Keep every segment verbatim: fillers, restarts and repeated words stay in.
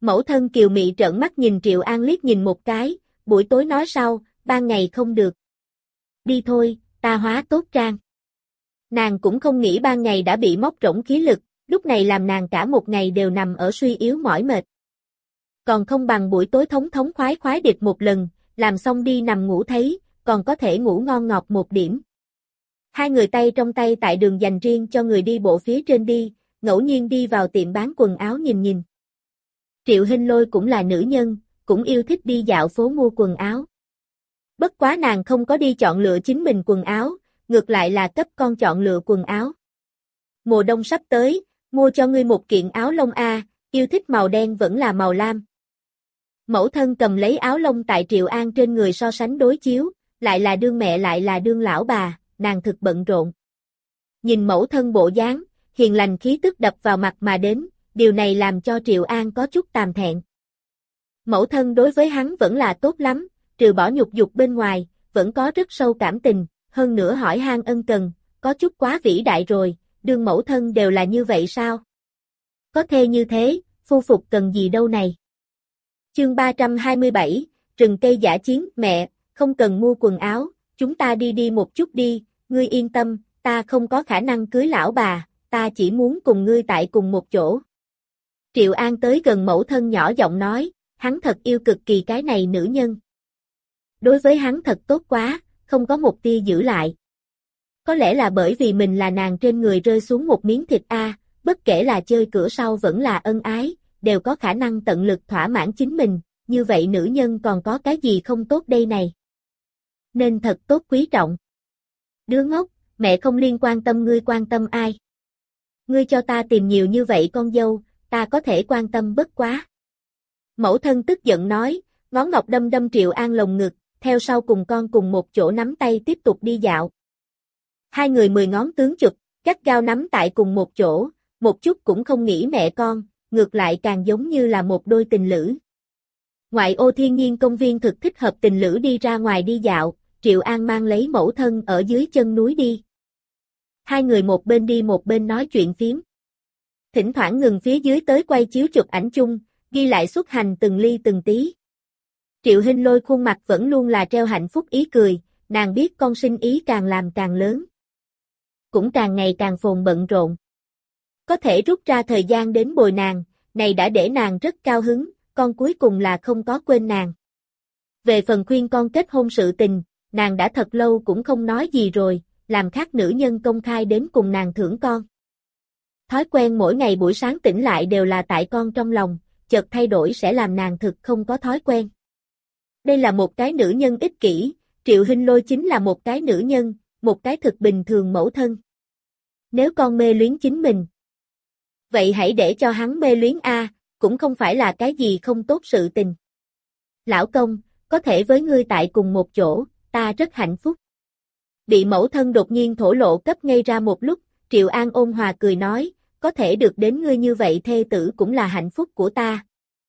Mẫu thân kiều mị trợn mắt nhìn Triệu An liếc nhìn một cái, buổi tối nói sau, ban ngày không được. Đi thôi, ta hóa tốt trang. Nàng cũng không nghĩ ban ngày đã bị móc rỗng khí lực, lúc này làm nàng cả một ngày đều nằm ở suy yếu mỏi mệt. Còn không bằng buổi tối thống thống khoái khoái địch một lần, làm xong đi nằm ngủ thấy, còn có thể ngủ ngon ngọt một điểm. Hai người tay trong tay tại đường dành riêng cho người đi bộ phía trên đi, ngẫu nhiên đi vào tiệm bán quần áo nhìn nhìn. Triệu Hinh Lôi cũng là nữ nhân, cũng yêu thích đi dạo phố mua quần áo. Bất quá nàng không có đi chọn lựa chính mình quần áo, ngược lại là cấp con chọn lựa quần áo. Mùa đông sắp tới, mua cho ngươi một kiện áo lông a, yêu thích màu đen vẫn là màu lam. Mẫu thân cầm lấy áo lông tại Triệu An trên người so sánh đối chiếu, lại là đương mẹ lại là đương lão bà, nàng thực bận rộn. Nhìn mẫu thân bộ dáng, hiền lành khí tức đập vào mặt mà đến, điều này làm cho Triệu An có chút tàm thẹn. Mẫu thân đối với hắn vẫn là tốt lắm, trừ bỏ nhục dục bên ngoài, vẫn có rất sâu cảm tình, hơn nữa hỏi han ân cần, có chút quá vĩ đại rồi, đương mẫu thân đều là như vậy sao? Có thê như thế, phu phục cần gì đâu này? Chương ba trăm hai mươi bảy, rừng cây dã chiến, mẹ, không cần mua quần áo, chúng ta đi đi một chút đi, ngươi yên tâm, ta không có khả năng cưới lão bà, ta chỉ muốn cùng ngươi tại cùng một chỗ. Triệu An tới gần mẫu thân nhỏ giọng nói, hắn thật yêu cực kỳ cái này nữ nhân. Đối với hắn thật tốt quá, không có một tia giữ lại. Có lẽ là bởi vì mình là nàng trên người rơi xuống một miếng thịt a, bất kể là chơi cửa sau vẫn là ân ái, đều có khả năng tận lực thỏa mãn chính mình, như vậy nữ nhân còn có cái gì không tốt đây này. Nên thật tốt quý trọng. Đứa ngốc, mẹ không liên quan tâm ngươi quan tâm ai. Ngươi cho ta tìm nhiều như vậy con dâu, ta có thể quan tâm bất quá. Mẫu thân tức giận nói, ngón ngọc đâm đâm Triệu An lồng ngực, theo sau cùng con cùng một chỗ nắm tay tiếp tục đi dạo. Hai người mười ngón tướng chụp, gắt gao nắm tại cùng một chỗ, một chút cũng không nghĩ mẹ con, ngược lại càng giống như là một đôi tình lữ. Ngoại ô thiên nhiên công viên thực thích hợp tình lữ đi ra ngoài đi dạo, Triệu An mang lấy mẫu thân ở dưới chân núi đi. Hai người một bên đi một bên nói chuyện phiếm. Thỉnh thoảng ngừng phía dưới tới quay chiếu chụp ảnh chung, ghi lại xuất hành từng ly từng tí. Triệu Hinh Lôi khuôn mặt vẫn luôn là treo hạnh phúc ý cười, nàng biết con sinh ý càng làm càng lớn. Cũng càng ngày càng phồn bận rộn. Có thể rút ra thời gian đến bồi nàng, này đã để nàng rất cao hứng, con cuối cùng là không có quên nàng. Về phần khuyên con kết hôn sự tình, nàng đã thật lâu cũng không nói gì rồi, làm khác nữ nhân công khai đến cùng nàng thưởng con. Thói quen mỗi ngày buổi sáng tỉnh lại đều là tại con trong lòng, chợt thay đổi sẽ làm nàng thực không có thói quen. Đây là một cái nữ nhân ích kỷ, Triệu Hinh Lôi chính là một cái nữ nhân, một cái thực bình thường mẫu thân. Nếu con mê luyến chính mình, vậy hãy để cho hắn mê luyến a, cũng không phải là cái gì không tốt sự tình. Lão công, có thể với ngươi tại cùng một chỗ, ta rất hạnh phúc. Bị mẫu thân đột nhiên thổ lộ cấp ngây ra một lúc, Triệu An ôn hòa cười nói, có thể được đến ngươi như vậy thê tử cũng là hạnh phúc của ta.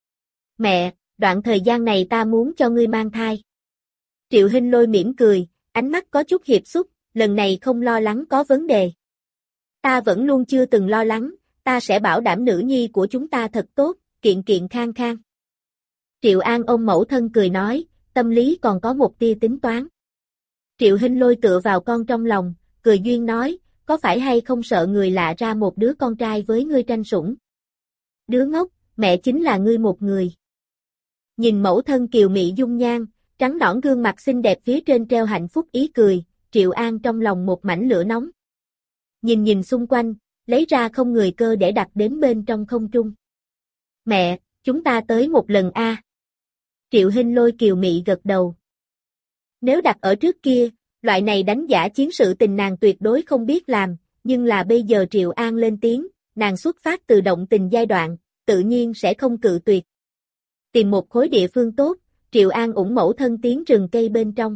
Mẹ, đoạn thời gian này ta muốn cho ngươi mang thai. Triệu Hinh Lôi mỉm cười, ánh mắt có chút hiệp xúc, lần này không lo lắng có vấn đề. Ta vẫn luôn chưa từng lo lắng, ta sẽ bảo đảm nữ nhi của chúng ta thật tốt, kiện kiện khang khang. Triệu An ôm mẫu thân cười nói, tâm lý còn có một tia tính toán. Triệu Hinh Lôi tựa vào con trong lòng, cười duyên nói, có phải hay không sợ người lạ ra một đứa con trai với ngươi tranh sủng? Đứa ngốc, mẹ chính là ngươi một người. Nhìn mẫu thân kiều mị dung nhan, trắng nõn gương mặt xinh đẹp phía trên treo hạnh phúc ý cười, Triệu An trong lòng một mảnh lửa nóng. Nhìn nhìn xung quanh, lấy ra không người cơ để đặt đến bên trong không trung. Mẹ, chúng ta tới một lần a. Triệu Hinh Lôi kiều mị gật đầu. Nếu đặt ở trước kia, loại này đánh giả chiến sự tình nàng tuyệt đối không biết làm, nhưng là bây giờ Triệu An lên tiếng, nàng xuất phát từ động tình giai đoạn, tự nhiên sẽ không cự tuyệt. Tìm một khối địa phương tốt, Triệu An ủng mẫu thân tiến rừng cây bên trong.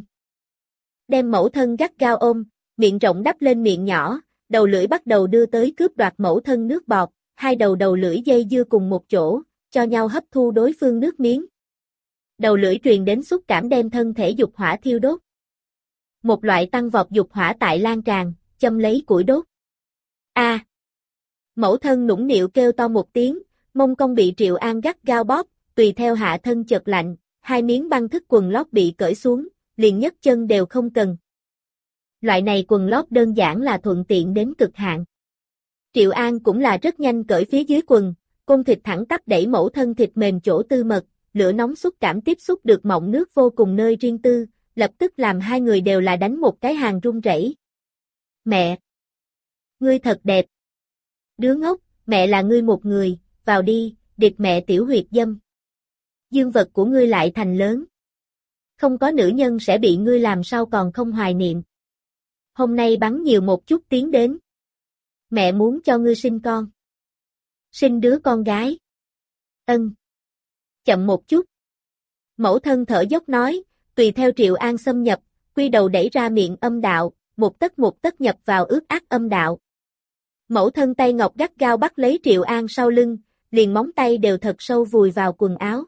Đem mẫu thân gắt gao ôm, miệng rộng đắp lên miệng nhỏ, đầu lưỡi bắt đầu đưa tới cướp đoạt mẫu thân nước bọt, hai đầu đầu lưỡi dây dưa cùng một chỗ, cho nhau hấp thu đối phương nước miếng. Đầu lưỡi truyền đến xúc cảm đem thân thể dục hỏa thiêu đốt. Một loại tăng vọt dục hỏa tại lan tràn, châm lấy củi đốt. A. Mẫu thân nũng nịu kêu to một tiếng, Mông cong bị Triệu An gắt gao bóp, tùy theo hạ thân chợt lạnh, hai miếng băng thức quần lót bị cởi xuống, liền nhấc chân đều không cần. Loại này quần lót đơn giản là thuận tiện đến cực hạn. Triệu An cũng là rất nhanh cởi phía dưới quần, côn thịt thẳng tắp đẩy mẫu thân thịt mềm chỗ tư mật, lửa nóng xúc cảm tiếp xúc được mọng nước vô cùng nơi riêng tư, lập tức làm hai người đều là đánh một cái hàng run rẩy. Mẹ! Ngươi thật đẹp! Đứa ngốc, mẹ là ngươi một người, vào đi, địch mẹ tiểu huyệt dâm. Dương vật của ngươi lại thành lớn. Không có nữ nhân sẽ bị ngươi làm sao còn không hoài niệm. Hôm nay bắn nhiều một chút tiến đến. Mẹ muốn cho ngươi sinh con. Sinh đứa con gái. Ân. Chậm một chút. Mẫu thân thở dốc nói, tùy theo Triệu An xâm nhập, quy đầu đẩy ra miệng âm đạo, một tấc một tấc nhập vào ướt át âm đạo. Mẫu thân tay ngọc gắt gao bắt lấy Triệu An sau lưng, liền móng tay đều thật sâu vùi vào quần áo.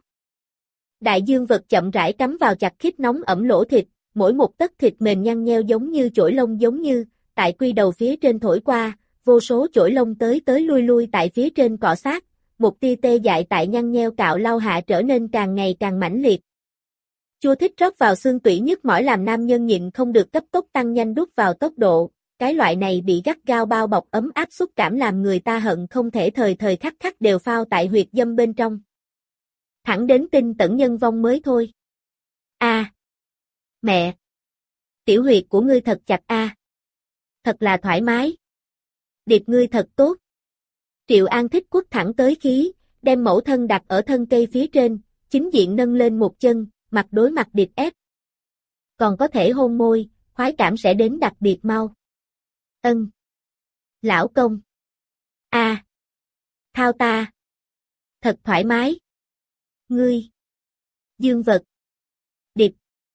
Đại dương vật chậm rãi cắm vào chặt khít nóng ẩm lỗ thịt, mỗi một tấc thịt mềm nhăn nheo giống như chổi lông giống như, tại quy đầu phía trên thổi qua, vô số chổi lông tới tới lui lui tại phía trên cọ sát, một tia tê dại tại nhăn nheo cạo lau hạ trở nên càng ngày càng mãnh liệt. Chua thích rót vào xương tủy nhức mỏi làm nam nhân nhịn không được cấp tốc tăng nhanh đút vào tốc độ, cái loại này bị gắt gao bao bọc ấm áp xúc cảm làm người ta hận không thể thời thời khắc khắc đều phao tại huyệt dâm bên trong. Thẳng đến tinh tẩn nhân vong mới thôi. A, à, mẹ! Tiểu huyệt của ngươi thật chặt a. À. Thật là thoải mái. Điệp ngươi thật tốt. Triệu An thích quất thẳng tới khí, đem mẫu thân đặt ở thân cây phía trên, chính diện nâng lên một chân, mặt đối mặt điệp ép. Còn có thể hôn môi, khoái cảm sẽ đến đặc biệt mau. Ân. Lão công. A. À. Thao ta. Thật thoải mái. Ngươi. Dương vật. Điệp.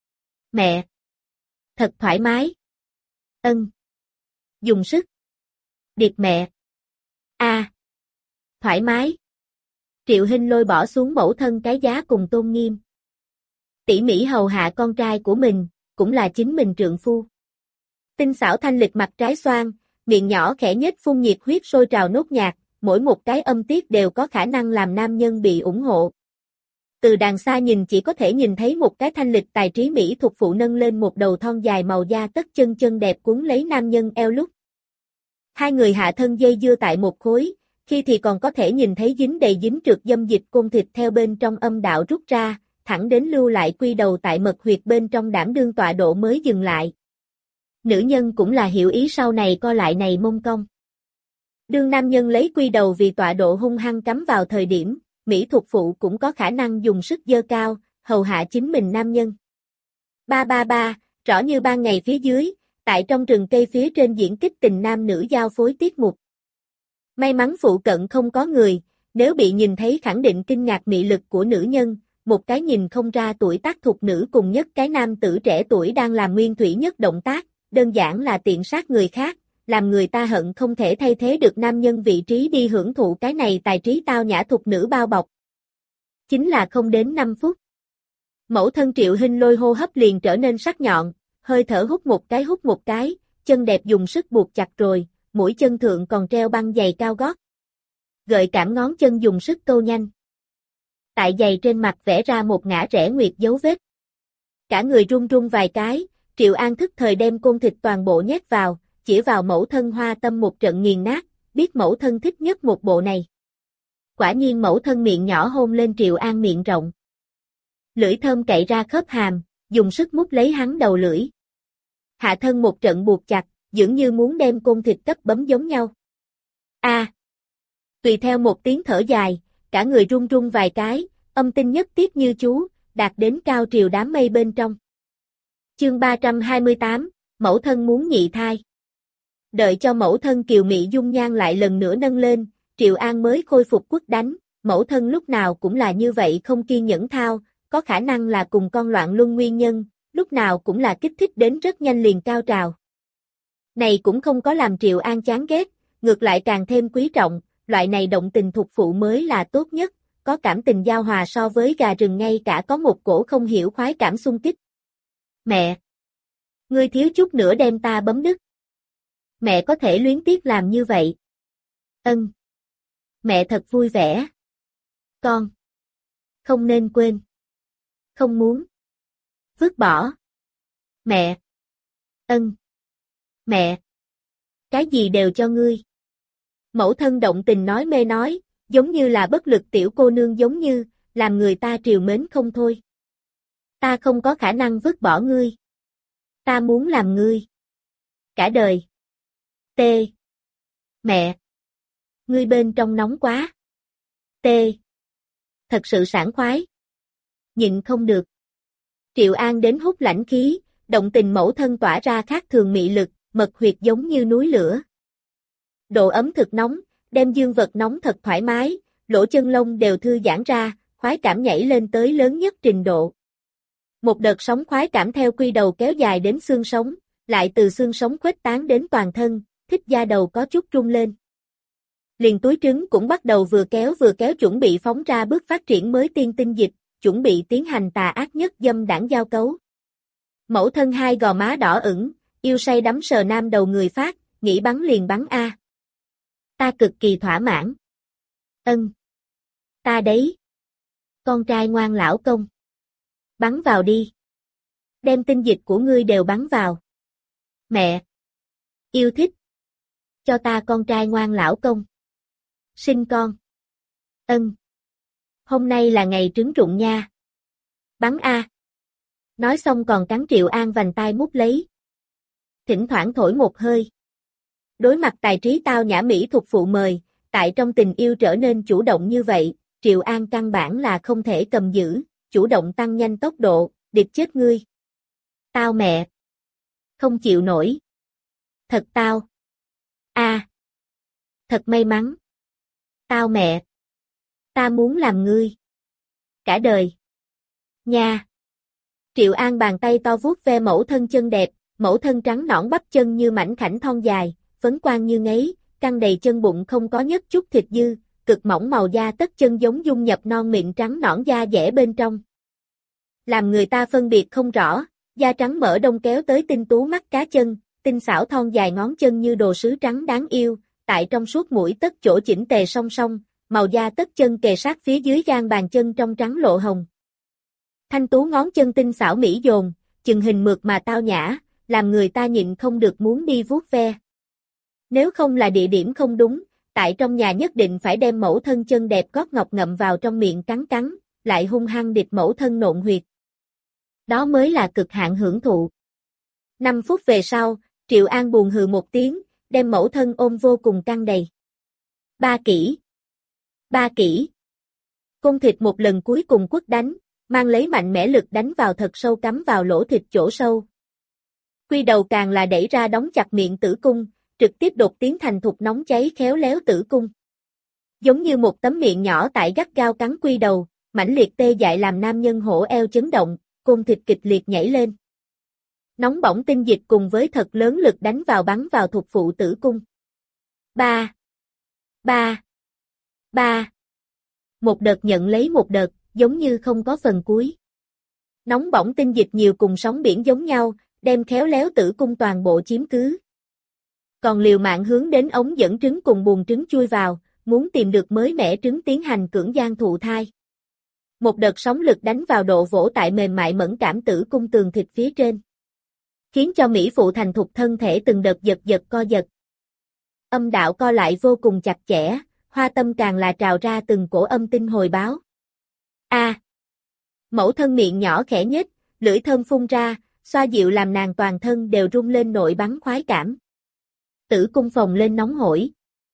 Mẹ. Thật thoải mái. Ân. Dùng sức. Điệp mẹ. A. À. Thoải mái. Triệu Hinh Lôi bỏ xuống mẫu thân cái giá cùng tôn nghiêm. Tỉ mỉ hầu hạ con trai của mình, cũng là chính mình trượng phu. Tinh xảo thanh lịch mặt trái xoan, miệng nhỏ khẽ nhếch phun nhiệt huyết sôi trào nốt nhạc, mỗi một cái âm tiết đều có khả năng làm nam nhân bị ủng hộ. Từ đàng xa nhìn chỉ có thể nhìn thấy một cái thanh lịch tài trí mỹ thuộc phụ nâng lên một đầu thon dài màu da tất chân chân đẹp cuốn lấy nam nhân eo lúc. Hai người hạ thân dây dưa tại một khối, khi thì còn có thể nhìn thấy dính đầy dính trượt dâm dịch côn thịt theo bên trong âm đạo rút ra, thẳng đến lưu lại quy đầu tại mật huyệt bên trong đảm đương tọa độ mới dừng lại. Nữ nhân cũng là hiểu ý sau này co lại này mông cong. Đương nam nhân lấy quy đầu vì tọa độ hung hăng cắm vào thời điểm, mỹ thuộc phụ cũng có khả năng dùng sức giơ cao, hầu hạ chính mình nam nhân. Ba ba ba, rõ như ban ngày phía dưới, tại trong rừng cây phía trên diễn kích tình nam nữ giao phối tiết mục. May mắn phụ cận không có người, nếu bị nhìn thấy khẳng định kinh ngạc mị lực của nữ nhân, một cái nhìn không ra tuổi tác thuộc nữ cùng nhất cái nam tử trẻ tuổi đang làm nguyên thủy nhất động tác, đơn giản là tiện sát người khác, làm người ta hận không thể thay thế được nam nhân vị trí đi hưởng thụ cái này tài trí tao nhã thuộc nữ bao bọc. Chính là không đến năm phút. Mẫu thân Triệu Hinh Lôi hô hấp liền trở nên sắc nhọn, hơi thở hút một cái hút một cái, chân đẹp dùng sức buộc chặt rồi, mũi chân thượng còn treo băng giày cao gót. Gợi cảm ngón chân dùng sức câu nhanh. Tại giày trên mặt vẽ ra một ngã rẽ nguyệt dấu vết. Cả người run run vài cái, Triệu An thức thời đem côn thịt toàn bộ nhét vào, chỉ vào mẫu thân hoa tâm một trận nghiền nát, biết mẫu thân thích nhất một bộ này. Quả nhiên mẫu thân miệng nhỏ hôn lên Triệu An miệng rộng. Lưỡi thơm cậy ra khớp hàm, dùng sức mút lấy hắn đầu lưỡi. Hạ thân một trận buộc chặt, dường như muốn đem côn thịt cấp bấm giống nhau. A. À. Tùy theo một tiếng thở dài, cả người run run vài cái, âm tinh nhất tiếp như chú, đạt đến cao triều đám mây bên trong. Chương ba trăm hai mươi tám, mẫu thân muốn nhị thai. Đợi cho mẫu thân kiều mị dung nhan lại lần nữa nâng lên, Triệu An mới khôi phục quất đánh, mẫu thân lúc nào cũng là như vậy không kiên nhẫn thao, có khả năng là cùng con loạn luân nguyên nhân, lúc nào cũng là kích thích đến rất nhanh liền cao trào. Này cũng không có làm Triệu An chán ghét, ngược lại càng thêm quý trọng, loại này động tình thuộc phụ mới là tốt nhất, có cảm tình giao hòa so với gà rừng ngay cả có một cổ không hiểu khoái cảm xung kích. Mẹ! Ngươi thiếu chút nữa đem ta bấm đứt. Mẹ có thể luyến tiếc làm như vậy. Ân. Mẹ thật vui vẻ. Con. Không nên quên. Không muốn. Vứt bỏ. Mẹ. Ân. Mẹ. Cái gì đều cho ngươi. Mẫu thân động tình nói mê nói, giống như là bất lực tiểu cô nương giống như, làm người ta trìu mến không thôi. Ta không có khả năng vứt bỏ ngươi. Ta muốn làm ngươi. Cả đời. T. Mẹ. Ngươi bên trong nóng quá. T. Thật sự sảng khoái. Nhịn không được. Triệu An đến hút lãnh khí, động tình mẫu thân tỏa ra khác thường mị lực, mật huyệt giống như núi lửa. Độ ấm thực nóng, đem dương vật nóng thật thoải mái, lỗ chân lông đều thư giãn ra, khoái cảm nhảy lên tới lớn nhất trình độ. Một đợt sóng khoái cảm theo quy đầu kéo dài đến xương sống, lại từ xương sống khuếch tán đến toàn thân, thích da đầu có chút rung lên. Liền túi trứng cũng bắt đầu vừa kéo vừa kéo chuẩn bị phóng ra bước phát triển mới tiên tinh dịch, chuẩn bị tiến hành tà ác nhất dâm đảng giao cấu. Mẫu thân hai gò má đỏ ửng, yêu say đắm sờ nam đầu người phát, nghĩ bắn liền bắn a. Ta cực kỳ thỏa mãn. Ân. Ta đấy. Con trai ngoan lão công. Bắn vào đi. Đem tinh dịch của ngươi đều bắn vào. Mẹ. Yêu thích. Cho ta con trai ngoan lão công. Sinh con. Ân. Hôm nay là ngày trứng rụng nha. Bắn a. Nói xong còn cắn Triệu An vành tai mút lấy. Thỉnh thoảng thổi một hơi. Đối mặt tài trí tao nhã mỹ thuộc phụ mời, tại trong tình yêu trở nên chủ động như vậy, Triệu An căn bản là không thể cầm giữ, chủ động tăng nhanh tốc độ, điệp chết ngươi. Tao mẹ. Không chịu nổi. Thật tao. A. Thật may mắn. Tao mẹ. Ta muốn làm ngươi. Cả đời. Nha. Triệu An bàn tay to vuốt ve mẫu thân chân đẹp, mẫu thân trắng nõn bắp chân như mảnh khảnh thon dài, phấn quang như ngấy, căng đầy chân bụng không có nhất chút thịt dư, cực mỏng màu da tất chân giống dung nhập non mịn trắng nõn da dẻ bên trong. Làm người ta phân biệt không rõ, da trắng mỡ đông kéo tới tinh tú mắt cá chân, tinh xảo thon dài ngón chân như đồ sứ trắng đáng yêu, tại trong suốt mũi tất chỗ chỉnh tề song song, màu da tất chân kề sát phía dưới gan bàn chân trong trắng lộ hồng. Thanh tú ngón chân tinh xảo mỹ dồn, chừng hình mượt mà tao nhã, làm người ta nhịn không được muốn đi vuốt ve. Nếu không là địa điểm không đúng, tại trong nhà nhất định phải đem mẫu thân chân đẹp gót ngọc ngậm vào trong miệng cắn cắn, lại hung hăng địch mẫu thân nộn huyệt. Đó mới là cực hạn hưởng thụ. Năm phút về sau, Triệu An buồn hừ một tiếng, đem mẫu thân ôm vô cùng căng đầy. Ba kỹ. Ba kỹ. Côn thịt một lần cuối cùng quất đánh, mang lấy mạnh mẽ lực đánh vào thật sâu cắm vào lỗ thịt chỗ sâu. Quy đầu càng là đẩy ra đóng chặt miệng tử cung, trực tiếp đột tiến thành thục nóng cháy khéo léo tử cung. Giống như một tấm miệng nhỏ tại gắt gao cắn quy đầu, mãnh liệt tê dại làm nam nhân hổ eo chấn động, côn thịt kịch liệt nhảy lên. Nóng bỏng tinh dịch cùng với thật lớn lực đánh vào bắn vào thục phụ tử cung. Ba. Ba. Ba. Một đợt nhận lấy một đợt, giống như không có phần cuối. Nóng bỏng tinh dịch nhiều cùng sóng biển giống nhau, đem khéo léo tử cung toàn bộ chiếm cứ. Còn liều mạng hướng đến ống dẫn trứng cùng buồng trứng chui vào, muốn tìm được mới mẻ trứng tiến hành cưỡng gian thụ thai. Một đợt sóng lực đánh vào độ vỗ tại mềm mại mẫn cảm tử cung tường thịt phía trên. Khiến cho mỹ phụ thành thục thân thể từng đợt giật giật co giật. Âm đạo co lại vô cùng chặt chẽ, hoa tâm càng là trào ra từng cổ âm tinh hồi báo. A. À. Mẫu thân miệng nhỏ khẽ nhếch, lưỡi thơm phun ra, xoa dịu làm nàng toàn thân đều rung lên nội bắn khoái cảm. Tử cung phồng lên nóng hổi.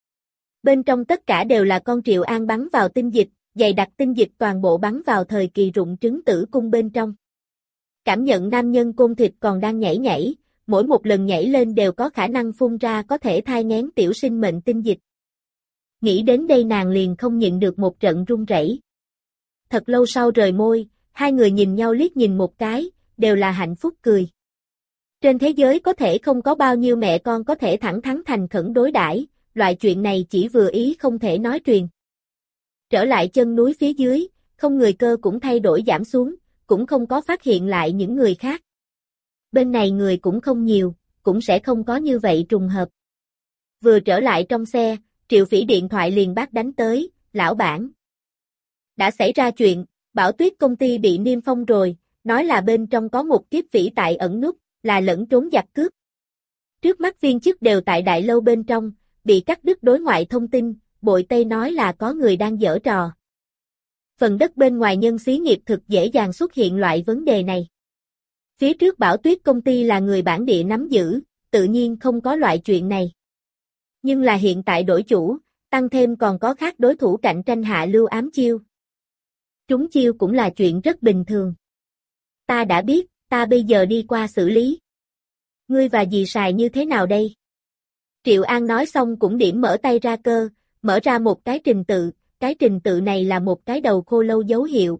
Bên trong tất cả đều là con Triệu An bắn vào tinh dịch, dày đặc tinh dịch toàn bộ bắn vào thời kỳ rụng trứng tử cung bên trong. Cảm nhận nam nhân côn thịt còn đang nhảy nhảy, mỗi một lần nhảy lên đều có khả năng phun ra có thể thai nghén tiểu sinh mệnh tinh dịch. Nghĩ đến đây nàng liền không nhịn được một trận run rẩy. Thật lâu sau rời môi, hai người nhìn nhau liếc nhìn một cái, đều là hạnh phúc cười. Trên thế giới có thể không có bao nhiêu mẹ con có thể thẳng thắn thành khẩn đối đãi, loại chuyện này chỉ vừa ý không thể nói truyền. Trở lại chân núi phía dưới, không người cơ cũng thay đổi giảm xuống, cũng không có phát hiện lại những người khác. Bên này người cũng không nhiều, cũng sẽ không có như vậy trùng hợp. Vừa trở lại trong xe, Triệu Phỉ điện thoại liền bác đánh tới, lão bản. Đã xảy ra chuyện, Bảo Tuyết công ty bị niêm phong rồi, nói là bên trong có một kiếp vĩ tại ẩn núp, là lẫn trốn giặc cướp. Trước mắt viên chức đều tại đại lâu bên trong, bị cắt đứt đối ngoại thông tin, bội Tây nói là có người đang giở trò. Phần đất bên ngoài nhân xí nghiệp thực dễ dàng xuất hiện loại vấn đề này. Phía trước Bảo Tuyết công ty là người bản địa nắm giữ, tự nhiên không có loại chuyện này. Nhưng là hiện tại đổi chủ, tăng thêm còn có khác đối thủ cạnh tranh hạ lưu ám chiêu. Trúng chiêu cũng là chuyện rất bình thường. Ta đã biết, ta bây giờ đi qua xử lý. Ngươi và dì Sài như thế nào đây? Triệu An nói xong cũng điểm mở tay ra cơ, mở ra một cái trình tự, cái trình tự này là một cái đầu khô lâu dấu hiệu.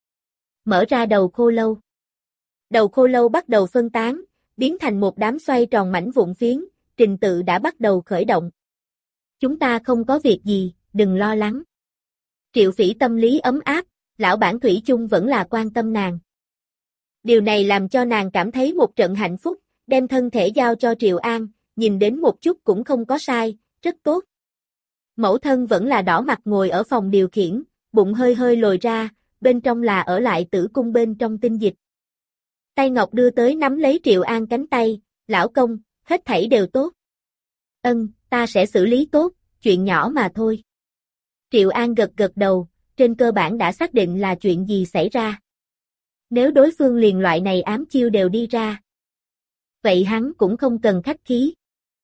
Mở ra đầu khô lâu. Đầu khô lâu bắt đầu phân tán, biến thành một đám xoay tròn mảnh vụn phiến, trình tự đã bắt đầu khởi động. Chúng ta không có việc gì, đừng lo lắng. Triệu Phỉ tâm lý ấm áp, lão bản thủy chung vẫn là quan tâm nàng. Điều này làm cho nàng cảm thấy một trận hạnh phúc, đem thân thể giao cho Triệu An, nhìn đến một chút cũng không có sai, rất tốt. Mẫu thân vẫn là đỏ mặt ngồi ở phòng điều khiển, bụng hơi hơi lồi ra, bên trong là ở lại tử cung bên trong tinh dịch. Tay ngọc đưa tới nắm lấy Triệu An cánh tay, lão công, hết thảy đều tốt. Ân, ta sẽ xử lý tốt, chuyện nhỏ mà thôi. Triệu An gật gật đầu, trên cơ bản đã xác định là chuyện gì xảy ra. Nếu đối phương liền loại này ám chiêu đều đi ra, vậy hắn cũng không cần khách khí.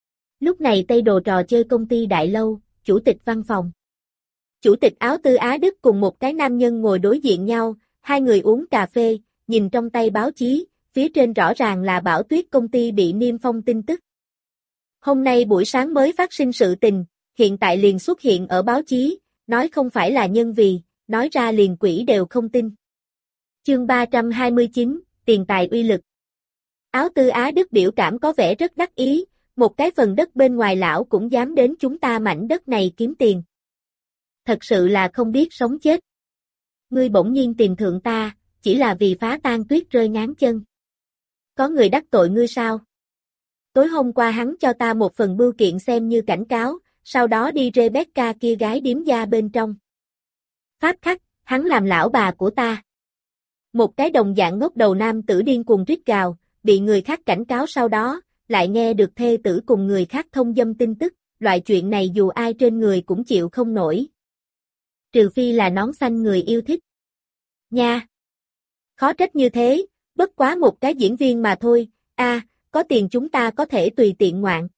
Lúc này Tây Đồ trò chơi công ty đại lâu, chủ tịch văn phòng. Chủ tịch áo tư Á Đức cùng một cái nam nhân ngồi đối diện nhau, hai người uống cà phê, nhìn trong tay báo chí, phía trên rõ ràng là Bảo Tuyết công ty bị niêm phong tin tức. Hôm nay buổi sáng mới phát sinh sự tình, hiện tại liền xuất hiện ở báo chí, nói không phải là nhân vì, nói ra liền quỷ đều không tin. Chương ba trăm hai mươi chín, tiền tài uy lực. Áo tư Á Đức biểu cảm có vẻ rất đắc ý, một cái phần đất bên ngoài lão cũng dám đến chúng ta mảnh đất này kiếm tiền. Thật sự là không biết sống chết. Ngươi bỗng nhiên tìm thượng ta, chỉ là vì phá tan tuyết rơi ngáng chân. Có người đắc tội ngươi sao? Tối hôm qua hắn cho ta một phần bưu kiện xem như cảnh cáo, sau đó đi Rebecca kia gái điếm gia bên trong. Pháp khắc, hắn làm lão bà của ta. Một cái đồng dạng ngốc đầu nam tử điên cuồng rít gào, bị người khác cảnh cáo sau đó, lại nghe được thê tử cùng người khác thông dâm tin tức, loại chuyện này dù ai trên người cũng chịu không nổi. Trừ phi là nón xanh người yêu thích. Nha! Khó trách như thế, bất quá một cái diễn viên mà thôi, a, à, có tiền chúng ta có thể tùy tiện ngoạn.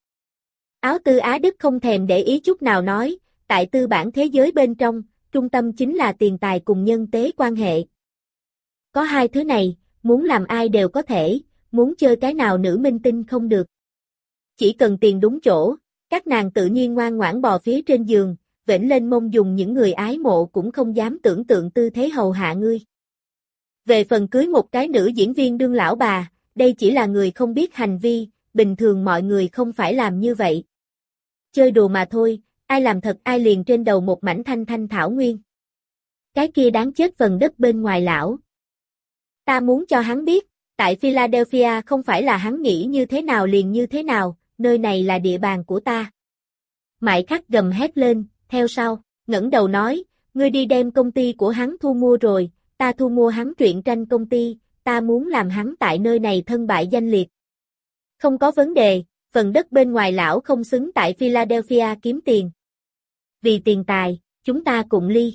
Áo tư Á Đức không thèm để ý chút nào nói, tại tư bản thế giới bên trong, trung tâm chính là tiền tài cùng nhân tế quan hệ. Có hai thứ này, muốn làm ai đều có thể, muốn chơi cái nào nữ minh tinh không được. Chỉ cần tiền đúng chỗ, các nàng tự nhiên ngoan ngoãn bò phía trên giường, vểnh lên mông dùng những người ái mộ cũng không dám tưởng tượng tư thế hầu hạ ngươi. Về phần cưới một cái nữ diễn viên đương lão bà, đây chỉ là người không biết hành vi, bình thường mọi người không phải làm như vậy. Chơi đùa mà thôi, ai làm thật ai liền trên đầu một mảnh thanh thanh thảo nguyên. Cái kia đáng chết phần đất bên ngoài lão. Ta muốn cho hắn biết, tại Philadelphia không phải là hắn nghĩ như thế nào liền như thế nào, nơi này là địa bàn của ta. Mại Khắc gầm hét lên, theo sau, ngẩng đầu nói, ngươi đi đem công ty của hắn thu mua rồi, ta thu mua hắn truyện tranh công ty, ta muốn làm hắn tại nơi này thân bại danh liệt. Không có vấn đề, phần đất bên ngoài lão không xứng tại Philadelphia kiếm tiền. Vì tiền tài, chúng ta cùng ly.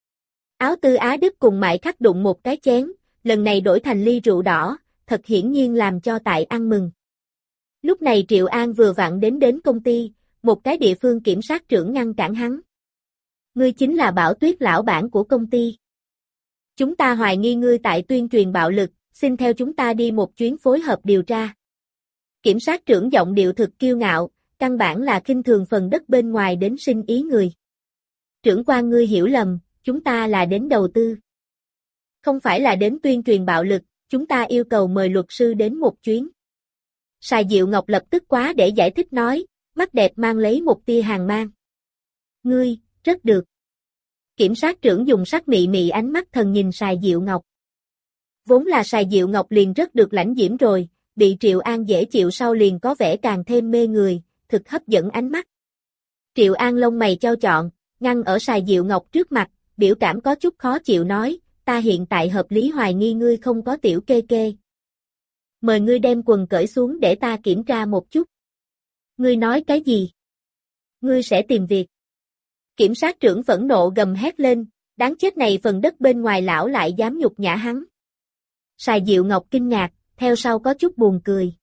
Áo tư Á Đức cùng Mại Khắc đụng một cái chén, lần này đổi thành ly rượu đỏ, thật hiển nhiên làm cho tại ăn mừng. Lúc này Triệu An vừa vặn đến đến công ty, một cái địa phương kiểm sát trưởng ngăn cản hắn. Ngươi chính là Bảo Tuyết lão bản của công ty. Chúng ta hoài nghi ngươi tại tuyên truyền bạo lực, xin theo chúng ta đi một chuyến phối hợp điều tra. Kiểm sát trưởng giọng điệu thực kiêu ngạo, căn bản là khinh thường phần đất bên ngoài đến sinh ý người. Trưởng quan ngươi hiểu lầm, chúng ta là đến đầu tư. Không phải là đến tuyên truyền bạo lực, chúng ta yêu cầu mời luật sư đến một chuyến. Sài Diệu Ngọc lập tức quá để giải thích nói, mắt đẹp mang lấy một tia hàng mang. Ngươi, rất được. Kiểm sát trưởng dùng sắc mị mị ánh mắt thần nhìn Sài Diệu Ngọc. Vốn là Sài Diệu Ngọc liền rất được lãnh diễm rồi, bị Triệu An dễ chịu sau liền có vẻ càng thêm mê người, thực hấp dẫn ánh mắt. Triệu An lông mày chau chọn, ngăn ở Sài Diệu Ngọc trước mặt, biểu cảm có chút khó chịu nói, ta hiện tại hợp lý hoài nghi ngươi không có tiểu kê kê. Mời ngươi đem quần cởi xuống để ta kiểm tra một chút. Ngươi nói cái gì? Ngươi sẽ tìm việc. Kiểm sát trưởng phẫn nộ gầm hét lên, đáng chết này phần đất bên ngoài lão lại dám nhục nhã hắn. Sài Diệu Ngọc kinh ngạc, theo sau có chút buồn cười.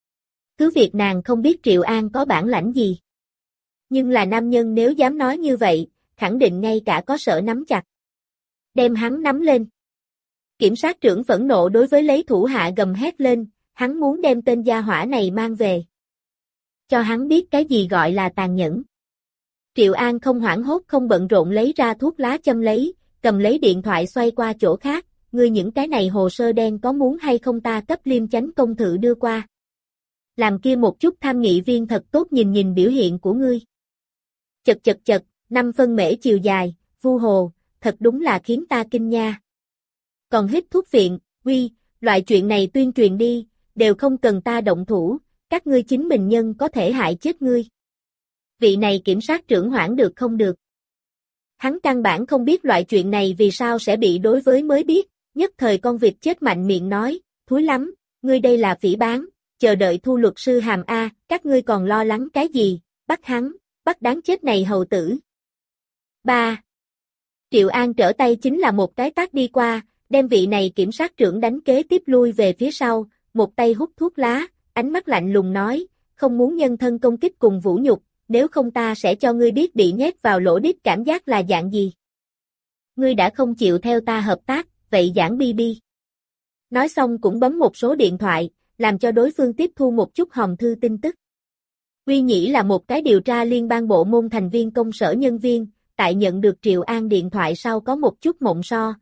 Cứ việc nàng không biết Triệu An có bản lãnh gì. Nhưng là nam nhân nếu dám nói như vậy, khẳng định ngay cả có sợ nắm chặt. Đem hắn nắm lên. Kiểm sát trưởng phẫn nộ đối với lấy thủ hạ gầm hét lên, hắn muốn đem tên gia hỏa này mang về. Cho hắn biết cái gì gọi là tàn nhẫn. Triệu An không hoảng hốt không bận rộn lấy ra thuốc lá châm lấy, cầm lấy điện thoại xoay qua chỗ khác, ngươi những cái này hồ sơ đen có muốn hay không ta cấp liêm chánh công thự đưa qua. Làm kia một chút tham nghị viên thật tốt nhìn nhìn biểu hiện của ngươi. Chật chật chật, năm phân mễ chiều dài, vu hồ, thật đúng là khiến ta kinh nha. Còn hít thuốc viện, uy, loại chuyện này tuyên truyền đi, đều không cần ta động thủ, các ngươi chính mình nhân có thể hại chết ngươi. Vị này kiểm sát trưởng hoảng được không được. Hắn căn bản không biết loại chuyện này vì sao sẽ bị đối với mới biết, nhất thời con vịt chết mạnh miệng nói, thúi lắm, ngươi đây là phỉ báng, chờ đợi thu luật sư hàm A, các ngươi còn lo lắng cái gì, bắt hắn, bắt đáng chết này hầu tử. ba. Triệu An trở tay chính là một cái tát đi qua, đem vị này kiểm sát trưởng đánh kế tiếp lui về phía sau, một tay hút thuốc lá, ánh mắt lạnh lùng nói, không muốn nhân thân công kích cùng vũ nhục, nếu không ta sẽ cho ngươi biết bị nhét vào lỗ đít cảm giác là dạng gì. Ngươi đã không chịu theo ta hợp tác, vậy giảng bi bi. Nói xong cũng bấm một số điện thoại, làm cho đối phương tiếp thu một chút hòm thư tin tức. Uy Nhĩ là một cái điều tra liên bang bộ môn thành viên công sở nhân viên, tại nhận được Triệu An điện thoại sau có một chút mộng so.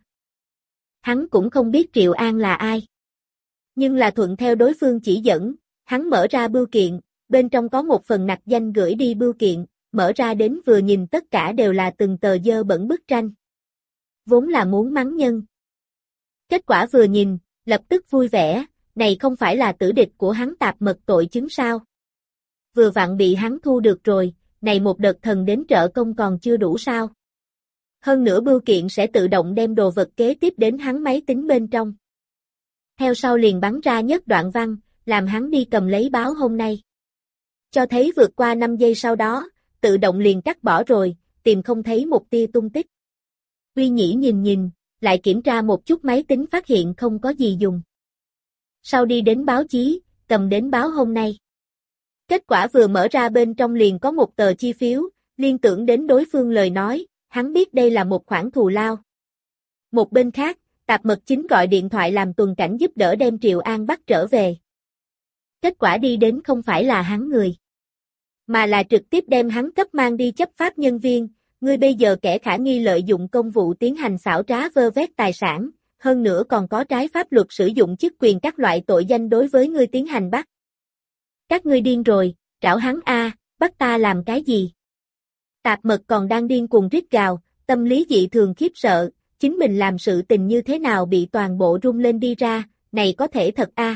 Hắn cũng không biết Triệu An là ai. Nhưng là thuận theo đối phương chỉ dẫn, hắn mở ra bưu kiện, bên trong có một phần nặc danh gửi đi bưu kiện, mở ra đến vừa nhìn tất cả đều là từng tờ dơ bẩn bức tranh. Vốn là muốn mắng nhân. Kết quả vừa nhìn, lập tức vui vẻ, này không phải là tử địch của hắn tạp mật tội chứng sao. Vừa vặn bị hắn thu được rồi, này một đợt thần đến trợ công còn chưa đủ sao. Hơn nữa bưu kiện sẽ tự động đem đồ vật kế tiếp đến hắn máy tính bên trong. Theo sau liền bắn ra nhất đoạn văn, làm hắn đi cầm lấy báo hôm nay. Cho thấy vượt qua năm giây sau đó, tự động liền cắt bỏ rồi, tìm không thấy một tia tung tích. Uy Nhĩ nhìn nhìn, lại kiểm tra một chút máy tính phát hiện không có gì dùng. Sau đi đến báo chí, cầm đến báo hôm nay. Kết quả vừa mở ra bên trong liền có một tờ chi phiếu, liên tưởng đến đối phương lời nói, hắn biết đây là một khoản thù lao. Một bên khác, tạp mật chính gọi điện thoại làm tuần cảnh giúp đỡ đem Triệu An bắt trở về. Kết quả đi đến không phải là hắn người, mà là trực tiếp đem hắn cấp mang đi chấp pháp nhân viên, ngươi bây giờ kẻ khả nghi lợi dụng công vụ tiến hành xảo trá vơ vét tài sản, hơn nữa còn có trái pháp luật sử dụng chức quyền các loại tội danh đối với ngươi tiến hành bắt. Các ngươi điên rồi, trảo hắn a, bắt ta làm cái gì? Tạp mật còn đang điên cuồng rít gào, tâm lý dị thường khiếp sợ, chính mình làm sự tình như thế nào bị toàn bộ rung lên đi ra, này có thể thật a?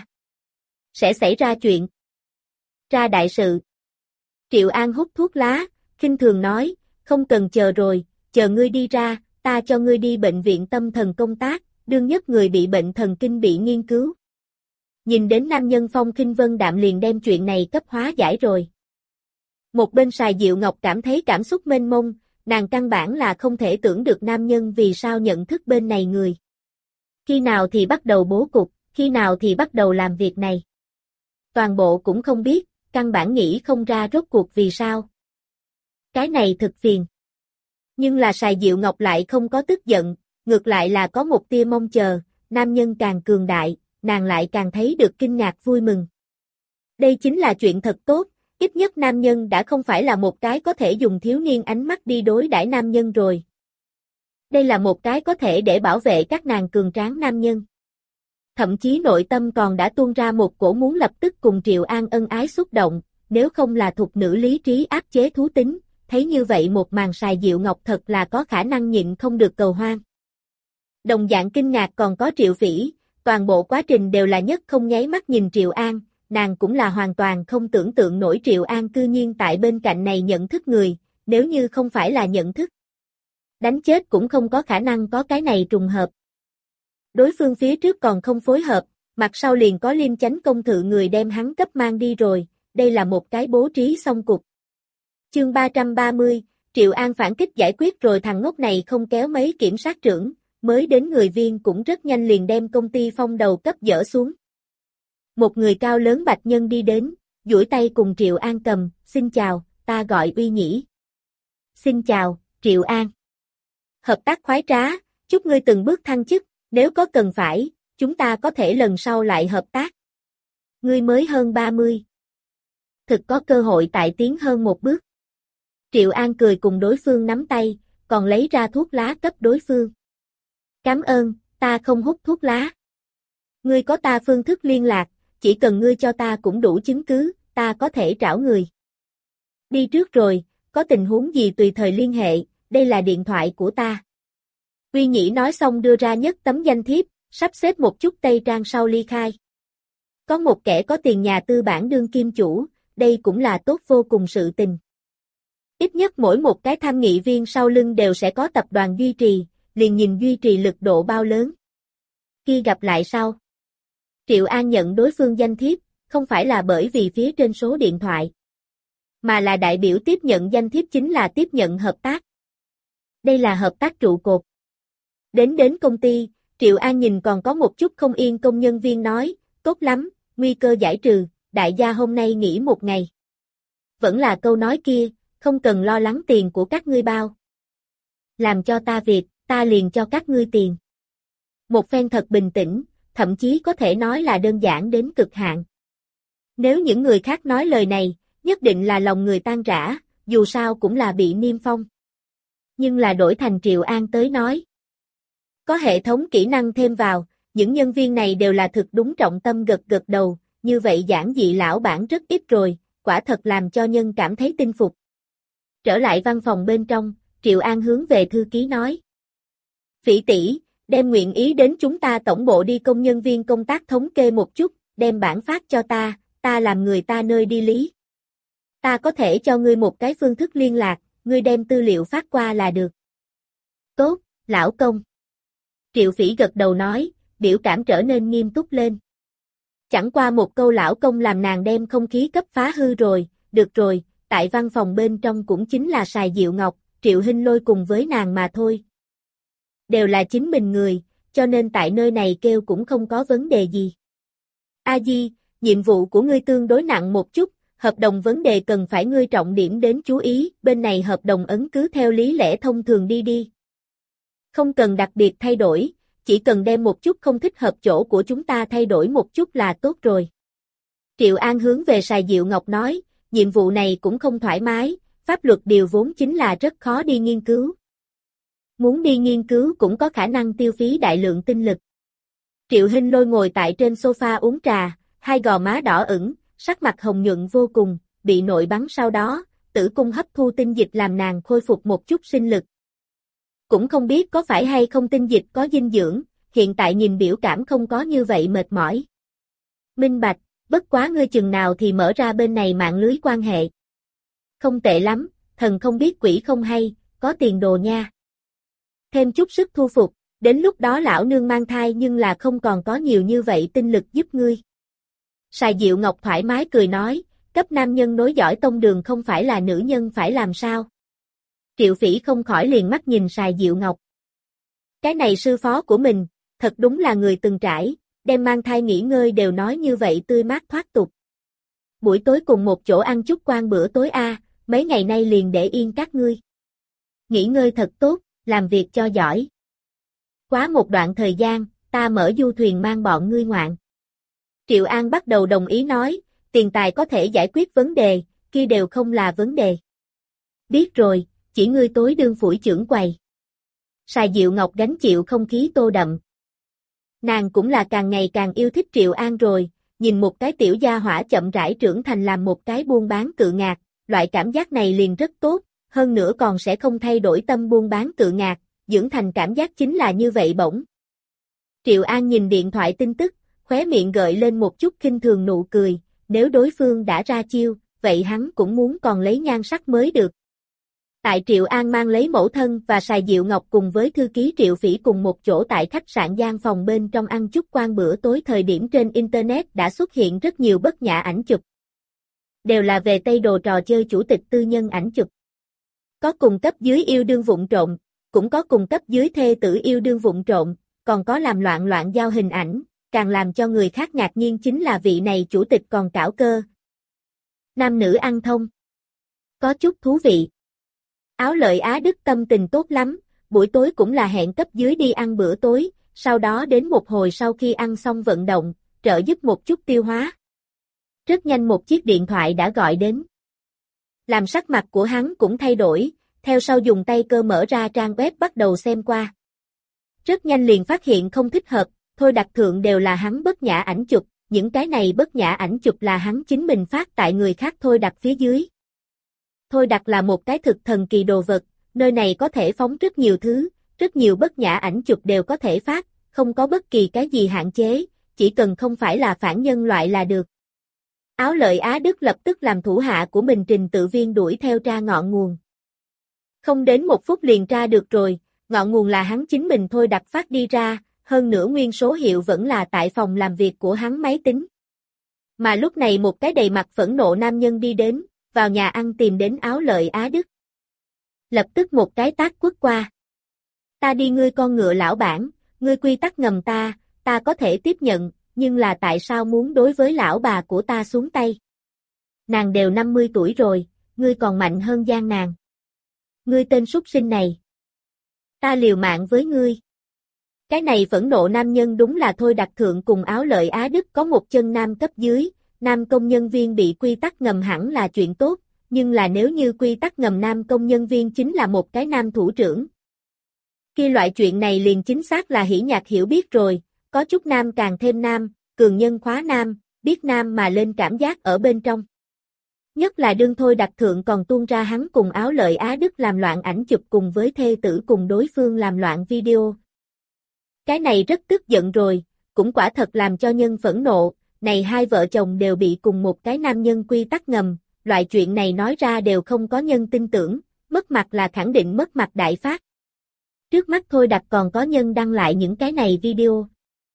Sẽ xảy ra chuyện. Ra đại sự. Triệu An hút thuốc lá, khinh thường nói, không cần chờ rồi, chờ ngươi đi ra, ta cho ngươi đi bệnh viện tâm thần công tác, đương nhất người bị bệnh thần kinh bị nghiên cứu. Nhìn đến nam nhân Phong Khinh Vân Đạm liền đem chuyện này cấp hóa giải rồi. Một bên Sài Diệu Ngọc cảm thấy cảm xúc mênh mông, nàng căn bản là không thể tưởng được nam nhân vì sao nhận thức bên này người. Khi nào thì bắt đầu bố cục, khi nào thì bắt đầu làm việc này. Toàn bộ cũng không biết, căn bản nghĩ không ra rốt cuộc vì sao. Cái này thực phiền. Nhưng là Sài Diệu Ngọc lại không có tức giận, ngược lại là có một tia mong chờ, nam nhân càng cường đại, nàng lại càng thấy được kinh ngạc vui mừng. Đây chính là chuyện thật tốt, ít nhất nam nhân đã không phải là một cái có thể dùng thiếu niên ánh mắt đi đối đãi nam nhân rồi. Đây là một cái có thể để bảo vệ các nàng cường tráng nam nhân. Thậm chí nội tâm còn đã tuôn ra một cổ muốn lập tức cùng Triệu An ân ái xúc động, nếu không là thuộc nữ lý trí áp chế thú tính, thấy như vậy một màn Sài Diệu Ngọc thật là có khả năng nhịn không được cầu hoang. Đồng dạng kinh ngạc còn có Triệu Phỉ, toàn bộ quá trình đều là nhất không nháy mắt nhìn Triệu An, nàng cũng là hoàn toàn không tưởng tượng nổi Triệu An cư nhiên tại bên cạnh này nhận thức người, nếu như không phải là nhận thức. đánh chết cũng không có khả năng có cái này trùng hợp. Đối phương phía trước còn không phối hợp, mặt sau liền có Liêm Chánh công thự người đem hắn cấp mang đi rồi, đây là một cái bố trí xong cục. Chương ba trăm ba mươi, Triệu An phản kích giải quyết rồi thằng ngốc này không kéo mấy kiểm sát trưởng, mới đến người viên cũng rất nhanh liền đem công ty phong đầu cấp dỡ xuống. Một người cao lớn bạch nhân đi đến, duỗi tay cùng Triệu An cầm, xin chào, ta gọi Uy Nhĩ. Xin chào, Triệu An. Hợp tác khoái trá, chúc ngươi từng bước thăng chức, nếu có cần phải, chúng ta có thể lần sau lại hợp tác. Ngươi mới hơn ba mươi. Thực có cơ hội tại tiến hơn một bước. Triệu An cười cùng đối phương nắm tay, còn lấy ra thuốc lá cấp đối phương. Cảm ơn, ta không hút thuốc lá. Ngươi có ta phương thức liên lạc, chỉ cần ngươi cho ta cũng đủ chứng cứ, ta có thể trảo người. Đi trước rồi, có tình huống gì tùy thời liên hệ, đây là điện thoại của ta. Uy Nhĩ nói xong đưa ra nhất tấm danh thiếp, sắp xếp một chút tây trang sau ly khai. Có một kẻ có tiền nhà tư bản đương kim chủ, đây cũng là tốt vô cùng sự tình. Ít nhất mỗi một cái tham nghị viên sau lưng đều sẽ có tập đoàn duy trì, liền nhìn duy trì lực độ bao lớn. Khi gặp lại sau. Triệu An nhận đối phương danh thiếp, không phải là bởi vì phía trên số điện thoại, mà là đại biểu tiếp nhận danh thiếp chính là tiếp nhận hợp tác. Đây là hợp tác trụ cột. Đến đến công ty, Triệu An nhìn còn có một chút không yên công nhân viên nói, tốt lắm, nguy cơ giải trừ, đại gia hôm nay nghỉ một ngày. Vẫn là câu nói kia, không cần lo lắng tiền của các ngươi bao. Làm cho ta việc, ta liền cho các ngươi tiền. Một phen thật bình tĩnh, thậm chí có thể nói là đơn giản đến cực hạn. Nếu những người khác nói lời này, nhất định là lòng người tan rã, dù sao cũng là bị niêm phong. Nhưng là đổi thành Triệu An tới nói. Có hệ thống kỹ năng thêm vào, những nhân viên này đều là thực đúng trọng tâm gật gật đầu, như vậy giản dị lão bản rất ít rồi, quả thật làm cho nhân cảm thấy tin phục. Trở lại văn phòng bên trong, Triệu An hướng về thư ký nói. Phỉ tỷ, đem nguyện ý đến chúng ta tổng bộ đi công nhân viên công tác thống kê một chút, đem bản phát cho ta, ta làm người ta nơi đi lý. Ta có thể cho ngươi một cái phương thức liên lạc, ngươi đem tư liệu phát qua là được. Tốt, lão công. Triệu Phỉ gật đầu nói, biểu cảm trở nên nghiêm túc lên. Chẳng qua một câu lão công làm nàng đem không khí cấp phá hư rồi, được rồi, tại văn phòng bên trong cũng chính là Sài Diệu Ngọc, Triệu Hinh Lôi cùng với nàng mà thôi. Đều là chính mình người, cho nên tại nơi này kêu cũng không có vấn đề gì. A Di, nhiệm vụ của ngươi tương đối nặng một chút, hợp đồng vấn đề cần phải ngươi trọng điểm đến chú ý, bên này hợp đồng ấn cứ theo lý lẽ thông thường đi đi. Không cần đặc biệt thay đổi, chỉ cần đem một chút không thích hợp chỗ của chúng ta thay đổi một chút là tốt rồi. Triệu An hướng về Sài Diệu Ngọc nói, nhiệm vụ này cũng không thoải mái, pháp luật điều vốn chính là rất khó đi nghiên cứu. Muốn đi nghiên cứu cũng có khả năng tiêu phí đại lượng tinh lực. Triệu Hinh Lôi ngồi tại trên sofa uống trà, hai gò má đỏ ửng, sắc mặt hồng nhuận vô cùng, bị nội bắn sau đó, tử cung hấp thu tinh dịch làm nàng khôi phục một chút sinh lực. Cũng không biết có phải hay không tinh dịch có dinh dưỡng, hiện tại nhìn biểu cảm không có như vậy mệt mỏi. Minh bạch, bất quá ngươi chừng nào thì mở ra bên này mạng lưới quan hệ. Không tệ lắm, thần không biết quỷ không hay, có tiền đồ nha. Thêm chút sức thu phục, đến lúc đó lão nương mang thai nhưng là không còn có nhiều như vậy tinh lực giúp ngươi. Sài Diệu Ngọc thoải mái cười nói, cấp nam nhân nối dõi tông đường không phải là nữ nhân phải làm sao. Triệu Phỉ không khỏi liền mắt nhìn Sài Diệu Ngọc. Cái này sư phó của mình, thật đúng là người từng trải, đem mang thai nghỉ ngơi đều nói như vậy tươi mát thoát tục. Buổi tối cùng một chỗ ăn chút quan bữa tối a, mấy ngày nay liền để yên các ngươi. Nghỉ ngơi thật tốt, làm việc cho giỏi. Quá một đoạn thời gian, ta mở du thuyền mang bọn ngươi ngoạn. Triệu An bắt đầu đồng ý nói, tiền tài có thể giải quyết vấn đề, kia đều không là vấn đề. Biết rồi, chỉ ngươi tối đương phủi trưởng quầy. Sài Diệu Ngọc gánh chịu không khí tô đậm. Nàng cũng là càng ngày càng yêu thích Triệu An rồi, nhìn một cái tiểu gia hỏa chậm rãi trưởng thành làm một cái buôn bán cự ngạc, loại cảm giác này liền rất tốt, hơn nữa còn sẽ không thay đổi tâm buôn bán cự ngạc, dưỡng thành cảm giác chính là như vậy bổng. Triệu An nhìn điện thoại tin tức, khóe miệng gợi lên một chút khinh thường nụ cười, nếu đối phương đã ra chiêu, vậy hắn cũng muốn còn lấy nhan sắc mới được. Tại Triệu An mang lấy mẫu thân và Sài Diệu Ngọc cùng với thư ký Triệu Phỉ cùng một chỗ tại khách sạn gian phòng bên trong ăn chúc quan bữa tối thời điểm trên Internet đã xuất hiện rất nhiều bất nhã ảnh chụp. Đều là về Tây Đồ trò chơi chủ tịch tư nhân ảnh chụp. Có cùng cấp dưới yêu đương vụng trộm, cũng có cùng cấp dưới thê tử yêu đương vụng trộm, còn có làm loạn loạn giao hình ảnh, càng làm cho người khác ngạc nhiên chính là vị này chủ tịch còn cảo cơ. Nam nữ ăn thông. Có chút thú vị. Áo Lợi Á Đức tâm tình tốt lắm, buổi tối cũng là hẹn cấp dưới đi ăn bữa tối, sau đó đến một hồi sau khi ăn xong vận động, trợ giúp một chút tiêu hóa. Rất nhanh một chiếc điện thoại đã gọi đến. Làm sắc mặt của hắn cũng thay đổi, theo sau dùng tay cơ mở ra trang web bắt đầu xem qua. Rất nhanh liền phát hiện không thích hợp, thôi đặt thượng đều là hắn bất nhã ảnh chụp, những cái này bất nhã ảnh chụp là hắn chính mình phát tại người khác thôi đặt phía dưới. Thôi đặt là một cái thực thần kỳ đồ vật, nơi này có thể phóng rất nhiều thứ, rất nhiều bất nhã ảnh chụp đều có thể phát, không có bất kỳ cái gì hạn chế, chỉ cần không phải là phản nhân loại là được. Áo Lợi Á Đức lập tức làm thủ hạ của mình trình tự viên đuổi theo tra ngọn nguồn. Không đến một phút liền tra được rồi, ngọn nguồn là hắn chính mình thôi đặt phát đi ra, hơn nữa nguyên số hiệu vẫn là tại phòng làm việc của hắn máy tính. Mà lúc này một cái đầy mặt phẫn nộ nam nhân đi đến, vào nhà ăn tìm đến Áo Lợi Á Đức. Lập tức một cái tát quất qua. Ta đi ngươi con ngựa lão bản, ngươi quy tắc ngầm ta, ta có thể tiếp nhận, nhưng là tại sao muốn đối với lão bà của ta xuống tay? Nàng đều năm mươi tuổi rồi, ngươi còn mạnh hơn Giang nàng. Ngươi tên súc sinh này. Ta liều mạng với ngươi. Cái này phẫn nộ nam nhân đúng là thôi đặt thượng cùng Áo Lợi Á Đức có một chân nam cấp dưới, nam công nhân viên bị quy tắc ngầm hẳn là chuyện tốt, nhưng là nếu như quy tắc ngầm nam công nhân viên chính là một cái nam thủ trưởng. Khi loại chuyện này liền chính xác là hỉ nhạc hiểu biết rồi, có chút nam càng thêm nam, cường nhân khóa nam, biết nam mà lên cảm giác ở bên trong. Nhất là đương thôi đặt thượng còn tuôn ra hắn cùng Áo Lợi Á Đức làm loạn ảnh chụp cùng với thê tử cùng đối phương làm loạn video. Cái này rất tức giận rồi, cũng quả thật làm cho nhân phẫn nộ, này hai vợ chồng đều bị cùng một cái nam nhân quy tắc ngầm, loại chuyện này nói ra đều không có nhân tin tưởng, mất mặt là khẳng định mất mặt đại phát. Trước mắt thôi đặt còn có nhân đăng lại những cái này video.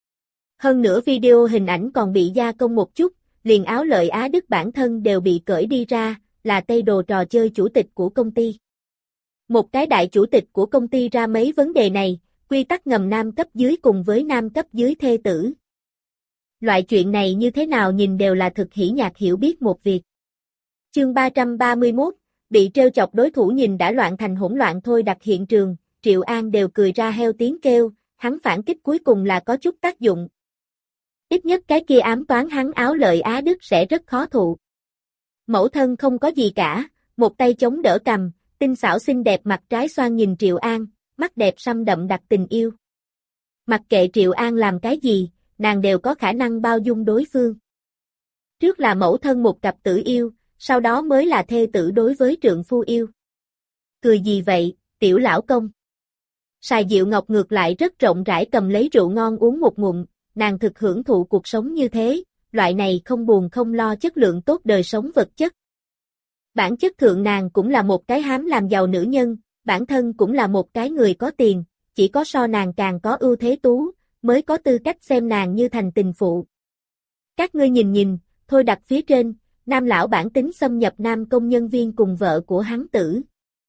Hơn nữa video hình ảnh còn bị gia công một chút, liền Áo Lợi Á Đức bản thân đều bị cởi đi ra, là Tây Đồ trò chơi chủ tịch của công ty. Một cái đại chủ tịch của công ty ra mấy vấn đề này, quy tắc ngầm nam cấp dưới cùng với nam cấp dưới thê tử. Loại chuyện này như thế nào nhìn đều là thực hỉ nhạc hiểu biết một việc. Chương ba trăm ba mươi mốt, bị trêu chọc đối thủ nhìn đã loạn thành hỗn loạn thôi đặt hiện trường, Triệu An đều cười ra heo tiếng kêu, hắn phản kích cuối cùng là có chút tác dụng. Ít nhất cái kia ám toán hắn Áo Lợi Á Đức sẽ rất khó thụ. Mẫu thân không có gì cả, một tay chống đỡ cầm, tinh xảo xinh đẹp mặt trái xoan nhìn Triệu An, mắt đẹp săm đậm đặc tình yêu. Mặc kệ Triệu An làm cái gì, nàng đều có khả năng bao dung đối phương. Trước là mẫu thân một cặp tử yêu, sau đó mới là thê tử đối với trượng phu yêu. Cười gì vậy, tiểu lão công? Sài Diệu Ngọc ngược lại rất rộng rãi cầm lấy rượu ngon uống một ngụm, nàng thực hưởng thụ cuộc sống như thế, loại này không buồn không lo chất lượng tốt đời sống vật chất. Bản chất thượng nàng cũng là một cái hám làm giàu nữ nhân, bản thân cũng là một cái người có tiền, chỉ có so nàng càng có ưu thế tú, mới có tư cách xem nàng như thành tình phụ. Các ngươi nhìn nhìn, thôi đặt phía trên, nam lão bản tính xâm nhập nam công nhân viên cùng vợ của hắn tử.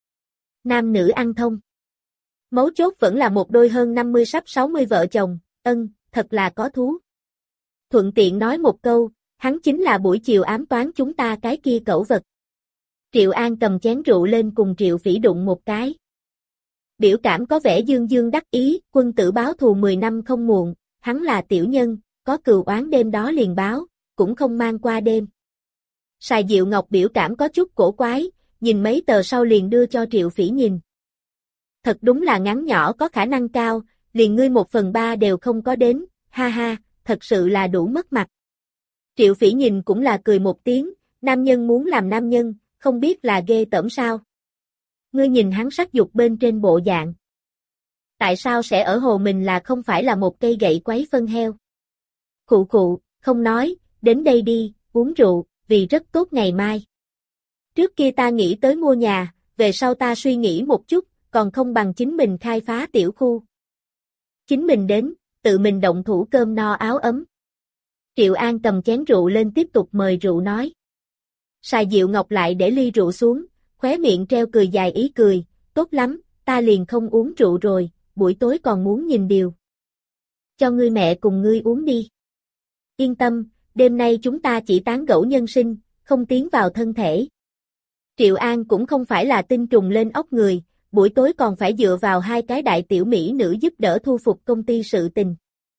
Nam nữ ăn thông. Mấu chốt vẫn là một đôi hơn năm mươi sắp sáu mươi vợ chồng, ân, thật là có thú. Thuận tiện nói một câu, hắn chính là buổi chiều ám toán chúng ta cái kia cẩu vật. Triệu An cầm chén rượu lên cùng Triệu Phỉ đụng một cái. Biểu cảm có vẻ dương dương đắc ý, quân tử báo thù mười năm không muộn, hắn là tiểu nhân, có cừu oán đêm đó liền báo, cũng không mang qua đêm. Sài Diệu Ngọc biểu cảm có chút cổ quái, nhìn mấy tờ sau liền đưa cho Triệu Phỉ nhìn. Thật đúng là ngắn nhỏ có khả năng cao, liền ngươi một phần ba đều không có đến, ha ha, thật sự là đủ mất mặt. Triệu Phỉ nhìn cũng là cười một tiếng, nam nhân muốn làm nam nhân, không biết là ghê tởm sao. Ngươi nhìn hắn sắc dục bên trên bộ dạng. Tại sao sẽ ở hồ mình là không phải là một cây gậy quấy phân heo? Khụ khụ, không nói, đến đây đi, uống rượu, vì rất tốt ngày mai. Trước kia ta nghĩ tới mua nhà, về sau ta suy nghĩ một chút, còn không bằng chính mình khai phá tiểu khu. Chính mình đến, tự mình động thủ cơm no áo ấm. Triệu An cầm chén rượu lên tiếp tục mời rượu nói. Sài Diệu Ngọc lại để ly rượu xuống, khóe miệng treo cười dài ý cười, tốt lắm, ta liền không uống rượu rồi, buổi tối còn muốn nhìn điều. Cho ngươi mẹ cùng ngươi uống đi. Yên tâm, đêm nay chúng ta chỉ tán gẫu nhân sinh, không tiến vào thân thể. Triệu An cũng không phải là tinh trùng lên ốc người, buổi tối còn phải dựa vào hai cái đại tiểu mỹ nữ giúp đỡ thu phục công ty sự tình.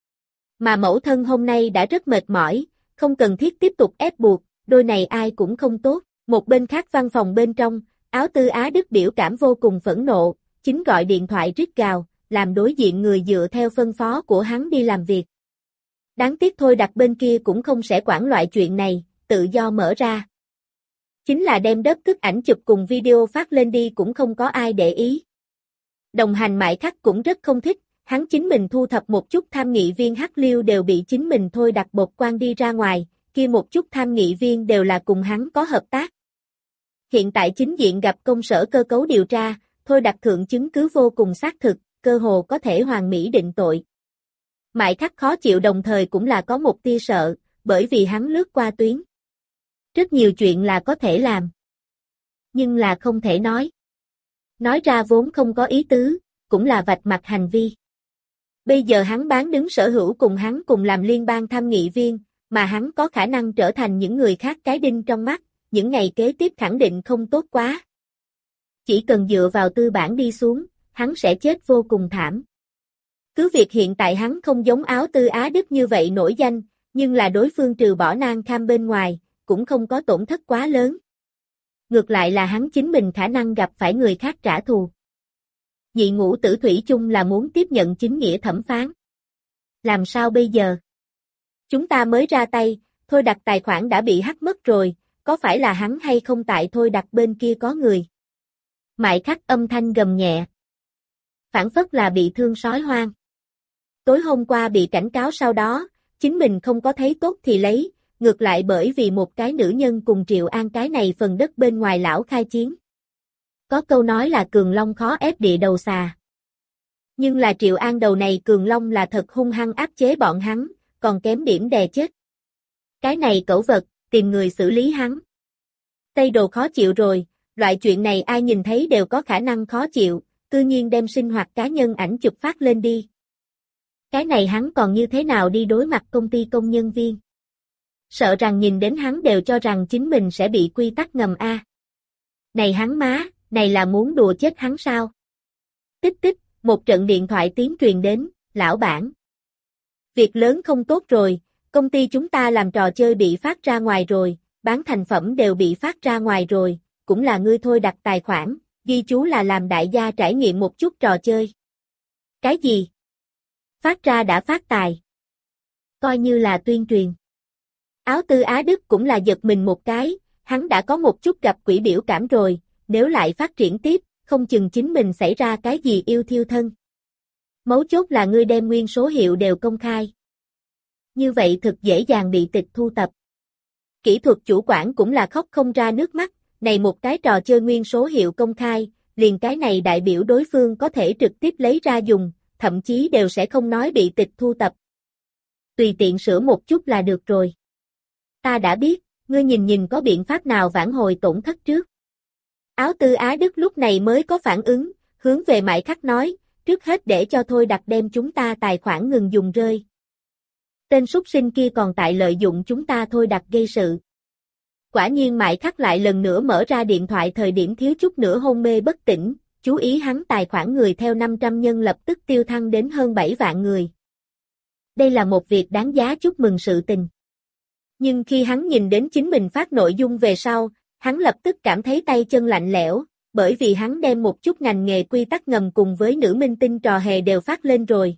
Mà mẫu thân hôm nay đã rất mệt mỏi, không cần thiết tiếp tục ép buộc, đôi này ai cũng không tốt. Một bên khác văn phòng bên trong, Áo Tư Á Đức biểu cảm vô cùng phẫn nộ, chính gọi điện thoại rít gào, làm đối diện người dựa theo phân phó của hắn đi làm việc. Đáng tiếc Thôi Đặt bên kia cũng không sẽ quản loại chuyện này, tự do mở ra. Chính là đem đất cất ảnh chụp cùng video phát lên đi cũng không có ai để ý. Đồng hành Mại Khắc cũng rất không thích, hắn chính mình thu thập một chút tham nghị viên hắc liêu đều bị chính mình Thôi Đặt bột quan đi ra ngoài, kia một chút tham nghị viên đều là cùng hắn có hợp tác. Hiện tại chính diện gặp công sở cơ cấu điều tra, Thôi Đặt thượng chứng cứ vô cùng xác thực, cơ hồ có thể hoàn mỹ định tội. Mại Khắc khó chịu đồng thời cũng là có một tia sợ, bởi vì hắn lướt qua tuyến. Rất nhiều chuyện là có thể làm, nhưng là không thể nói. Nói ra vốn không có ý tứ, cũng là vạch mặt hành vi. Bây giờ hắn bán đứng sở hữu cùng hắn cùng làm liên bang tham nghị viên, mà hắn có khả năng trở thành những người khác cái đinh trong mắt, những ngày kế tiếp khẳng định không tốt quá. Chỉ cần dựa vào tư bản đi xuống, hắn sẽ chết vô cùng thảm. Cứ việc hiện tại hắn không giống Áo Tư Á Đức như vậy nổi danh, nhưng là đối phương trừ bỏ Nan Kham bên ngoài, cũng không có tổn thất quá lớn. Ngược lại là hắn chính mình khả năng gặp phải người khác trả thù. Nhị Ngũ Tử thủy chung là muốn tiếp nhận chính nghĩa thẩm phán. Làm sao bây giờ? Chúng ta mới ra tay, Thôi Đặt tài khoản đã bị hack mất rồi, có phải là hắn hay không tại Thôi Đặt bên kia có người? Mại Khắc âm thanh gầm nhẹ. Phản phất là bị thương sói hoang. Tối hôm qua bị cảnh cáo sau đó, chính mình không có thấy tốt thì lấy, ngược lại bởi vì một cái nữ nhân cùng Triệu An cái này phần đất bên ngoài lão khai chiến. Có câu nói là cường long khó ép địa đầu xà. Nhưng là Triệu An đầu này cường long là thật hung hăng áp chế bọn hắn, còn kém điểm đè chết. Cái này cẩu vật, tìm người xử lý hắn. Tây Đồ khó chịu rồi, loại chuyện này ai nhìn thấy đều có khả năng khó chịu, tự nhiên đem sinh hoạt cá nhân ảnh chụp phát lên đi. Cái này hắn còn như thế nào đi đối mặt công ty công nhân viên? Sợ rằng nhìn đến hắn đều cho rằng chính mình sẽ bị quy tắc ngầm a. Này hắn má, này là muốn đùa chết hắn sao? Tích tích, một trận điện thoại tiếng truyền đến, lão bản. Việc lớn không tốt rồi, công ty chúng ta làm trò chơi bị phát ra ngoài rồi, bán thành phẩm đều bị phát ra ngoài rồi, cũng là ngươi Thôi Đặt tài khoản, ghi chú là làm đại gia trải nghiệm một chút trò chơi. Cái gì? Phát ra đã phát tài. Coi như là tuyên truyền. Áo Tư Á Đức cũng là giật mình một cái, hắn đã có một chút gặp quỷ biểu cảm rồi, nếu lại phát triển tiếp, không chừng chính mình xảy ra cái gì yêu thiêu thân. Mấu chốt là ngươi đem nguyên số hiệu đều công khai. Như vậy thực dễ dàng bị tịch thu tập. Kỹ thuật chủ quản cũng là khóc không ra nước mắt, này một cái trò chơi nguyên số hiệu công khai, liền cái này đại biểu đối phương có thể trực tiếp lấy ra dùng, thậm chí đều sẽ không nói bị tịch thu tập. Tùy tiện sửa một chút là được rồi. Ta đã biết, ngươi nhìn nhìn có biện pháp nào vãn hồi tổn thất trước. Áo Tư Á Đức lúc này mới có phản ứng, hướng về Mại Khắc nói, trước hết để cho Thôi Đặt đem chúng ta tài khoản ngừng dùng rơi. Tên súc sinh kia còn tại lợi dụng chúng ta Thôi Đặt gây sự. Quả nhiên Mại Khắc lại lần nữa mở ra điện thoại thời điểm thiếu chút nữa hôn mê bất tỉnh, chú ý hắn tài khoản người theo năm trăm nhân lập tức tiêu thăng đến hơn bảy vạn người. Đây là một việc đáng giá chúc mừng sự tình. Nhưng khi hắn nhìn đến chính mình phát nội dung về sau, hắn lập tức cảm thấy tay chân lạnh lẽo, bởi vì hắn đem một chút ngành nghề quy tắc ngầm cùng với nữ minh tinh trò hề đều phát lên rồi.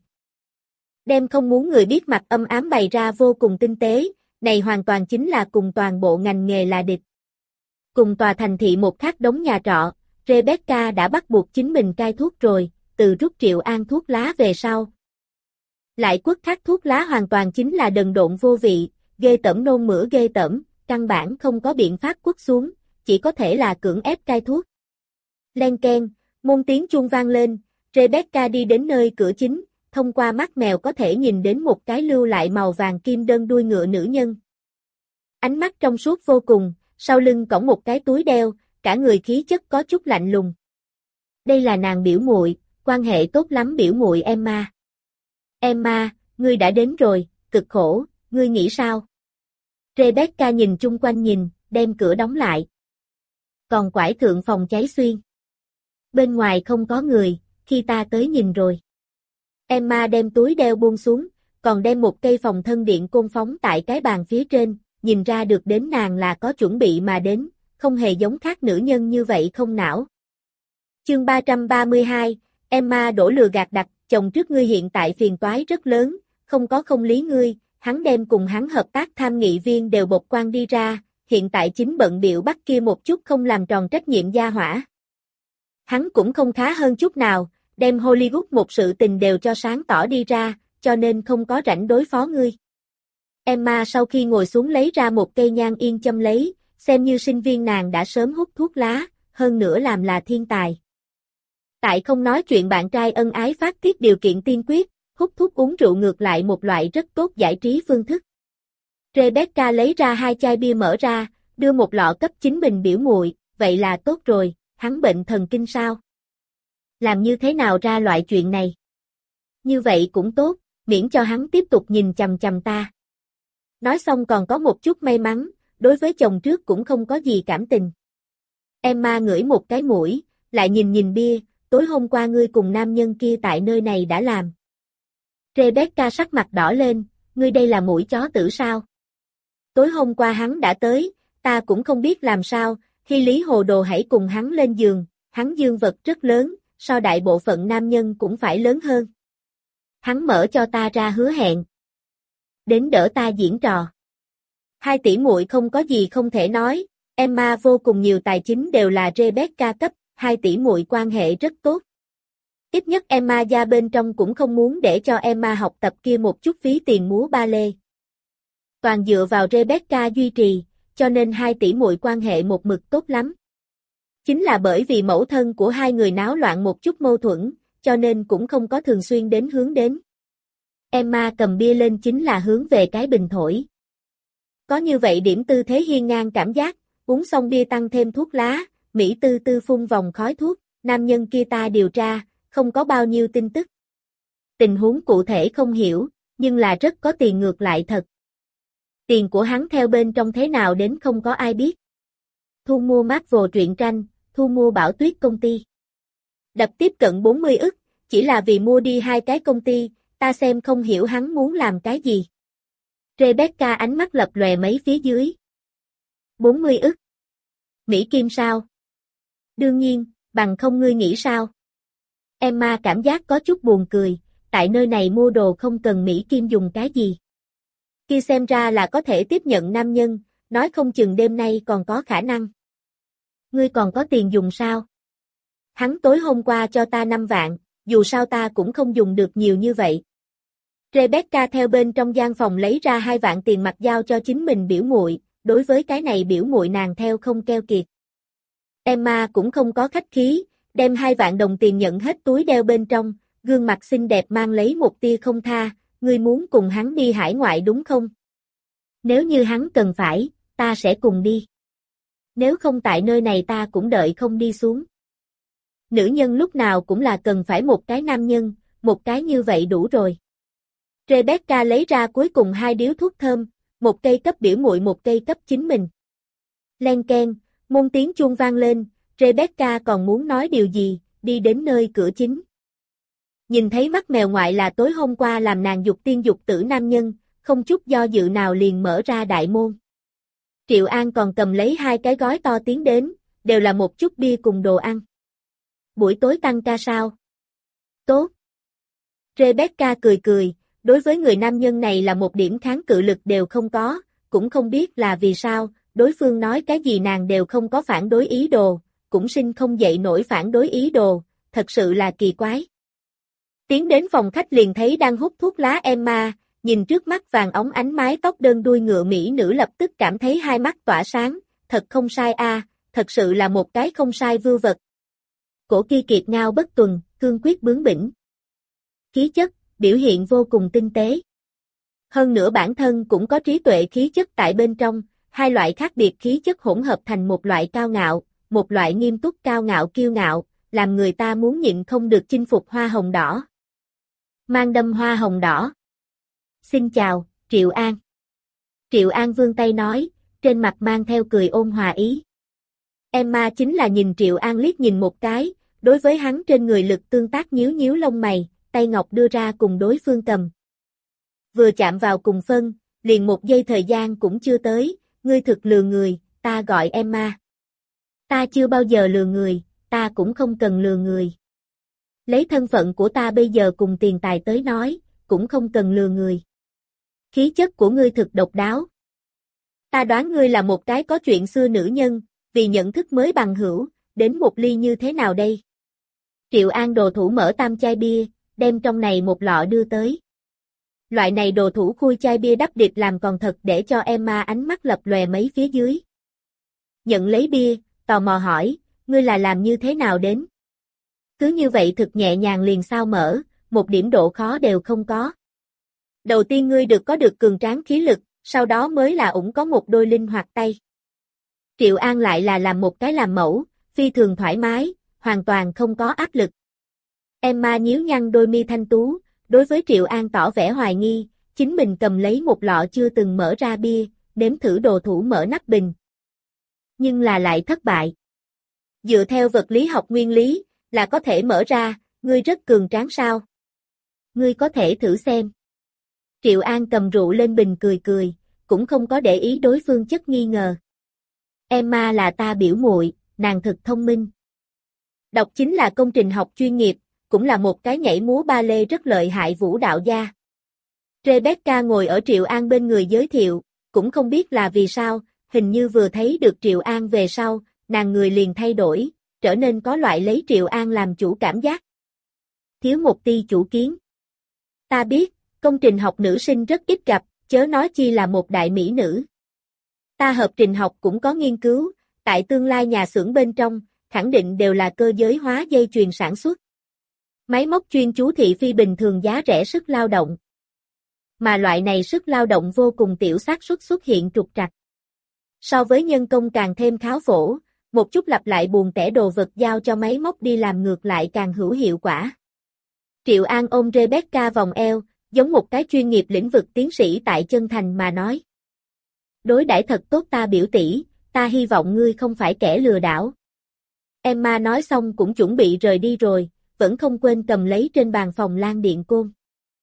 Đem không muốn người biết mặt âm ám bày ra vô cùng tinh tế, này hoàn toàn chính là cùng toàn bộ ngành nghề là địch. Cùng tòa thành thị một khác đống nhà trọ, Rebecca đã bắt buộc chính mình cai thuốc rồi, từ rút Triệu An thuốc lá về sau. Lại quất khác thuốc lá hoàn toàn chính là đần độn vô vị, ghê tởm nôn mửa ghê tởm, căn bản không có biện pháp quất xuống, chỉ có thể là cưỡng ép cai thuốc. Len keng, môn tiếng chuông vang lên, Rebecca đi đến nơi cửa chính, thông qua mắt mèo có thể nhìn đến một cái lưu lại màu vàng kim đơn đuôi ngựa nữ nhân. Ánh mắt trong suốt vô cùng, sau lưng cõng một cái túi đeo, cả người khí chất có chút lạnh lùng. Đây là nàng biểu muội, quan hệ tốt lắm biểu muội Emma. Emma, ngươi đã đến rồi, cực khổ, ngươi nghĩ sao? Rebecca nhìn chung quanh nhìn, đem cửa đóng lại. Còn quải thượng phòng cháy xuyên. Bên ngoài không có người, khi ta tới nhìn rồi. Emma đem túi đeo buông xuống, còn đem một cây phòng thân điện côn phóng tại cái bàn phía trên, nhìn ra được đến nàng là có chuẩn bị mà đến, không hề giống khác nữ nhân như vậy không não. Chương ba trăm ba mươi hai, Emma đổ lừa gạt đặt, chồng trước ngươi hiện tại phiền toái rất lớn, không có không lý ngươi, hắn đem cùng hắn hợp tác tham nghị viên đều bộc quan đi ra, hiện tại chính bận biểu bắt kia một chút không làm tròn trách nhiệm gia hỏa. Hắn cũng không khá hơn chút nào, đem Hollywood một sự tình đều cho sáng tỏ đi ra, cho nên không có rảnh đối phó ngươi. Emma sau khi ngồi xuống lấy ra một cây nhang yên châm lấy, xem như sinh viên nàng đã sớm hút thuốc lá, hơn nữa làm là thiên tài. Tại không nói chuyện bạn trai ân ái phát tiết điều kiện tiên quyết, hút thuốc uống rượu ngược lại một loại rất tốt giải trí phương thức. Rebecca lấy ra hai chai bia mở ra, đưa một lọ cấp chính mình biểu muội, vậy là tốt rồi, hắn bệnh thần kinh sao? Làm như thế nào ra loại chuyện này? Như vậy cũng tốt, miễn cho hắn tiếp tục nhìn chằm chằm ta. Nói xong còn có một chút may mắn, đối với chồng trước cũng không có gì cảm tình. Emma ngửi một cái mũi, lại nhìn nhìn bia, tối hôm qua ngươi cùng nam nhân kia tại nơi này đã làm. Rebecca sắc mặt đỏ lên, ngươi đây là mũi chó tử sao? Tối hôm qua hắn đã tới, ta cũng không biết làm sao, khi Lý Hồ Đồ hãy cùng hắn lên giường, hắn dương vật rất lớn, so đại bộ phận nam nhân cũng phải lớn hơn. Hắn mở cho ta ra hứa hẹn. Đến đỡ ta diễn trò. Hai tỷ muội không có gì không thể nói, Emma vô cùng nhiều tài chính đều là Rebecca cấp, hai tỷ muội quan hệ rất tốt. Ít nhất Emma gia bên trong cũng không muốn để cho Emma học tập kia một chút phí tiền múa ba lê. Toàn dựa vào Rebecca duy trì, cho nên hai tỷ muội quan hệ một mực tốt lắm. Chính là bởi vì mẫu thân của hai người náo loạn một chút mâu thuẫn, cho nên cũng không có thường xuyên đến hướng đến. Emma cầm bia lên chính là hướng về cái bình thổi. Có như vậy điểm tư thế hiên ngang cảm giác, uống xong bia tăng thêm thuốc lá, Mỹ tư tư phun vòng khói thuốc, nam nhân kia ta điều tra, không có bao nhiêu tin tức. Tình huống cụ thể không hiểu, nhưng là rất có tiền ngược lại thật. Tiền của hắn theo bên trong thế nào đến không có ai biết. Thu mua Marvel truyện tranh, thu mua Bảo Tuyết công ty. Đập tiếp cận bốn mươi ức, chỉ là vì mua đi hai cái công ty, ta xem không hiểu hắn muốn làm cái gì. Rebecca ánh mắt lập lòe mấy phía dưới. bốn mươi ức. Mỹ Kim sao? Đương nhiên, bằng không ngươi nghĩ sao? Emma cảm giác có chút buồn cười, tại nơi này mua đồ không cần Mỹ Kim dùng cái gì. Kia xem ra là có thể tiếp nhận nam nhân, nói không chừng đêm nay còn có khả năng. Ngươi còn có tiền dùng sao? Hắn tối hôm qua cho ta năm vạn, dù sao ta cũng không dùng được nhiều như vậy. Rebecca theo bên trong gian phòng lấy ra hai vạn tiền mặt giao cho chính mình biểu muội, đối với cái này biểu muội nàng theo không keo kiệt. Emma cũng không có khách khí, đem hai vạn đồng tiền nhận hết túi đeo bên trong, gương mặt xinh đẹp mang lấy một tia không tha, ngươi muốn cùng hắn đi hải ngoại đúng không? Nếu như hắn cần phải, ta sẽ cùng đi. Nếu không tại nơi này ta cũng đợi không đi xuống. Nữ nhân lúc nào cũng là cần phải một cái nam nhân, một cái như vậy đủ rồi. Rebecca lấy ra cuối cùng hai điếu thuốc thơm, một cây cấp biểu muội một cây cấp chính mình. Len keng, môn tiếng chuông vang lên, Rebecca còn muốn nói điều gì, đi đến nơi cửa chính. Nhìn thấy mắt mèo ngoại là tối hôm qua làm nàng dục tiên dục tử nam nhân, không chút do dự nào liền mở ra đại môn. Triệu An còn cầm lấy hai cái gói to tiến đến, đều là một chút bia cùng đồ ăn. Buổi tối tăng ca sao? Tốt. Rebecca cười cười, đối với người nam nhân này là một điểm kháng cự lực đều không có, cũng không biết là vì sao, đối phương nói cái gì nàng đều không có phản đối ý đồ, cũng sinh không dậy nổi phản đối ý đồ, thật sự là kỳ quái. Tiến đến phòng khách liền thấy đang hút thuốc lá Emma, nhìn trước mắt vàng óng ánh mái tóc đơn đuôi ngựa mỹ nữ lập tức cảm thấy hai mắt tỏa sáng, thật không sai a, thật sự là một cái không sai vưu vật. cổ kia kiệt ngao bất tuần, cương quyết bướng bỉnh. Khí chất, biểu hiện vô cùng tinh tế. Hơn nữa bản thân cũng có trí tuệ khí chất tại bên trong, hai loại khác biệt khí chất hỗn hợp thành một loại cao ngạo, một loại nghiêm túc cao ngạo kiêu ngạo, làm người ta muốn nhịn không được chinh phục hoa hồng đỏ. Mang đâm hoa hồng đỏ. Xin chào, Triệu An. Triệu An vươn tay nói, trên mặt mang theo cười ôn hòa ý. Emma chính là nhìn Triệu An liếc nhìn một cái, đối với hắn trên người lực tương tác nhíu nhíu lông mày, tay ngọc đưa ra cùng đối phương cầm. Vừa chạm vào cùng phân, liền một giây thời gian cũng chưa tới, ngươi thực lừa người, ta gọi Emma. Ta chưa bao giờ lừa người, ta cũng không cần lừa người. Lấy thân phận của ta bây giờ cùng tiền tài tới nói, cũng không cần lừa người. Khí chất của ngươi thực độc đáo. Ta đoán ngươi là một cái có chuyện xưa nữ nhân, vì nhận thức mới bằng hữu, đến một ly như thế nào đây? Triệu An đồ thủ mở tam chai bia, đem trong này một lọ đưa tới. Loại này đồ thủ khui chai bia đắp điệp làm còn thật để cho Emma ánh mắt lập lòe mấy phía dưới. Nhận lấy bia, tò mò hỏi, ngươi là làm như thế nào đến? Cứ như vậy thực nhẹ nhàng liền sao mở, một điểm độ khó đều không có. Đầu tiên ngươi được có được cường tráng khí lực, sau đó mới là ủng có một đôi linh hoạt tay. Triệu An lại là làm một cái làm mẫu, phi thường thoải mái, hoàn toàn không có áp lực. Emma nhíu nhăn đôi mi thanh tú, đối với Triệu An tỏ vẻ hoài nghi, chính mình cầm lấy một lọ chưa từng mở ra bia, nếm thử đồ thủ mở nắp bình. Nhưng là lại thất bại. Dựa theo vật lý học nguyên lý, là có thể mở ra, ngươi rất cường tráng sao? Ngươi có thể thử xem. Triệu An cầm rượu lên bình cười cười, cũng không có để ý đối phương chất nghi ngờ. Emma là ta biểu muội, nàng thực thông minh. Đọc chính là công trình học chuyên nghiệp, cũng là một cái nhảy múa ba lê rất lợi hại vũ đạo gia. Rebecca ngồi ở Triệu An bên người giới thiệu, cũng không biết là vì sao, hình như vừa thấy được Triệu An về sau, nàng người liền thay đổi, trở nên có loại lấy Triệu An làm chủ cảm giác. Thiếu một tia chủ kiến. Ta biết, công trình học nữ sinh rất ít gặp, chớ nói chi là một đại mỹ nữ. Ta hợp trình học cũng có nghiên cứu, tại tương lai nhà xưởng bên trong, khẳng định đều là cơ giới hóa dây chuyền sản xuất. Máy móc chuyên chú thị phi bình thường giá rẻ sức lao động. Mà loại này sức lao động vô cùng tiểu xác suất xuất hiện trục trặc. So với nhân công càng thêm kháo phổ, một chút lặp lại buồn tẻ đồ vật giao cho máy móc đi làm ngược lại càng hữu hiệu quả. Triệu An ôm Rebecca vòng eo, giống một cái chuyên nghiệp lĩnh vực tiến sĩ tại chân thành mà nói. Đối đãi thật tốt ta biểu tỷ, ta hy vọng ngươi không phải kẻ lừa đảo. Emma nói xong cũng chuẩn bị rời đi rồi, vẫn không quên cầm lấy trên bàn phòng lan điện côn.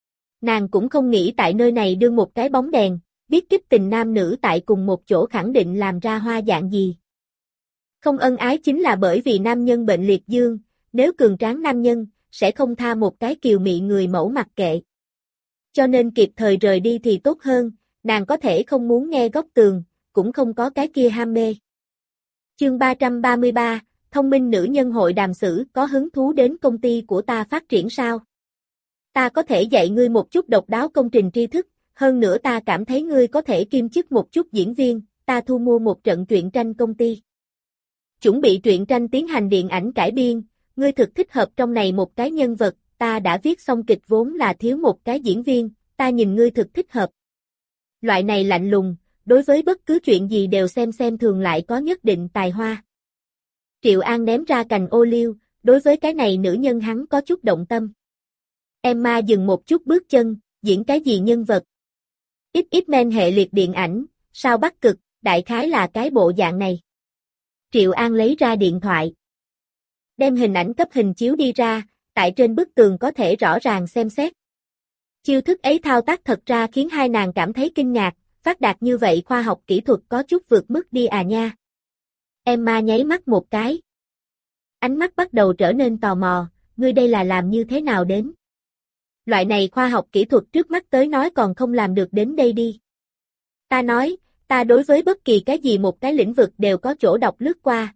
Nàng cũng không nghĩ tại nơi này đương một cái bóng đèn, biết kích tình nam nữ tại cùng một chỗ khẳng định làm ra hoa dạng gì. Không ân ái chính là bởi vì nam nhân bệnh liệt dương, nếu cường tráng nam nhân, sẽ không tha một cái kiều mị người mẫu mặc kệ. Cho nên kịp thời rời đi thì tốt hơn, nàng có thể không muốn nghe góc tường, cũng không có cái kia ham mê. Chương ba trăm ba mươi ba, thông minh nữ nhân hội đàm xử có hứng thú đến công ty của ta phát triển sao? Ta có thể dạy ngươi một chút độc đáo công trình tri thức, hơn nữa ta cảm thấy ngươi có thể kiêm chức một chút diễn viên, ta thu mua một trận truyện tranh công ty. Chuẩn bị truyện tranh tiến hành điện ảnh cải biên, ngươi thực thích hợp trong này một cái nhân vật, ta đã viết xong kịch vốn là thiếu một cái diễn viên, ta nhìn ngươi thực thích hợp. Loại này lạnh lùng, đối với bất cứ chuyện gì đều xem xem thường lại có nhất định tài hoa. Triệu An ném ra cành ô liu, đối với cái này nữ nhân hắn có chút động tâm. Emma dừng một chút bước chân, diễn cái gì nhân vật? Ít ít men hệ liệt điện ảnh, sao Bắc Cực, đại khái là cái bộ dạng này. Triệu An lấy ra điện thoại. Đem hình ảnh cấp hình chiếu đi ra, tại trên bức tường có thể rõ ràng xem xét. Chiêu thức ấy thao tác thật ra khiến hai nàng cảm thấy kinh ngạc, phát đạt như vậy khoa học kỹ thuật có chút vượt mức đi à nha. Emma nháy mắt một cái. Ánh mắt bắt đầu trở nên tò mò, ngươi đây là làm như thế nào đến? Loại này khoa học kỹ thuật trước mắt tới nói còn không làm được đến đây đi. Ta nói, ta đối với bất kỳ cái gì một cái lĩnh vực đều có chỗ đọc lướt qua.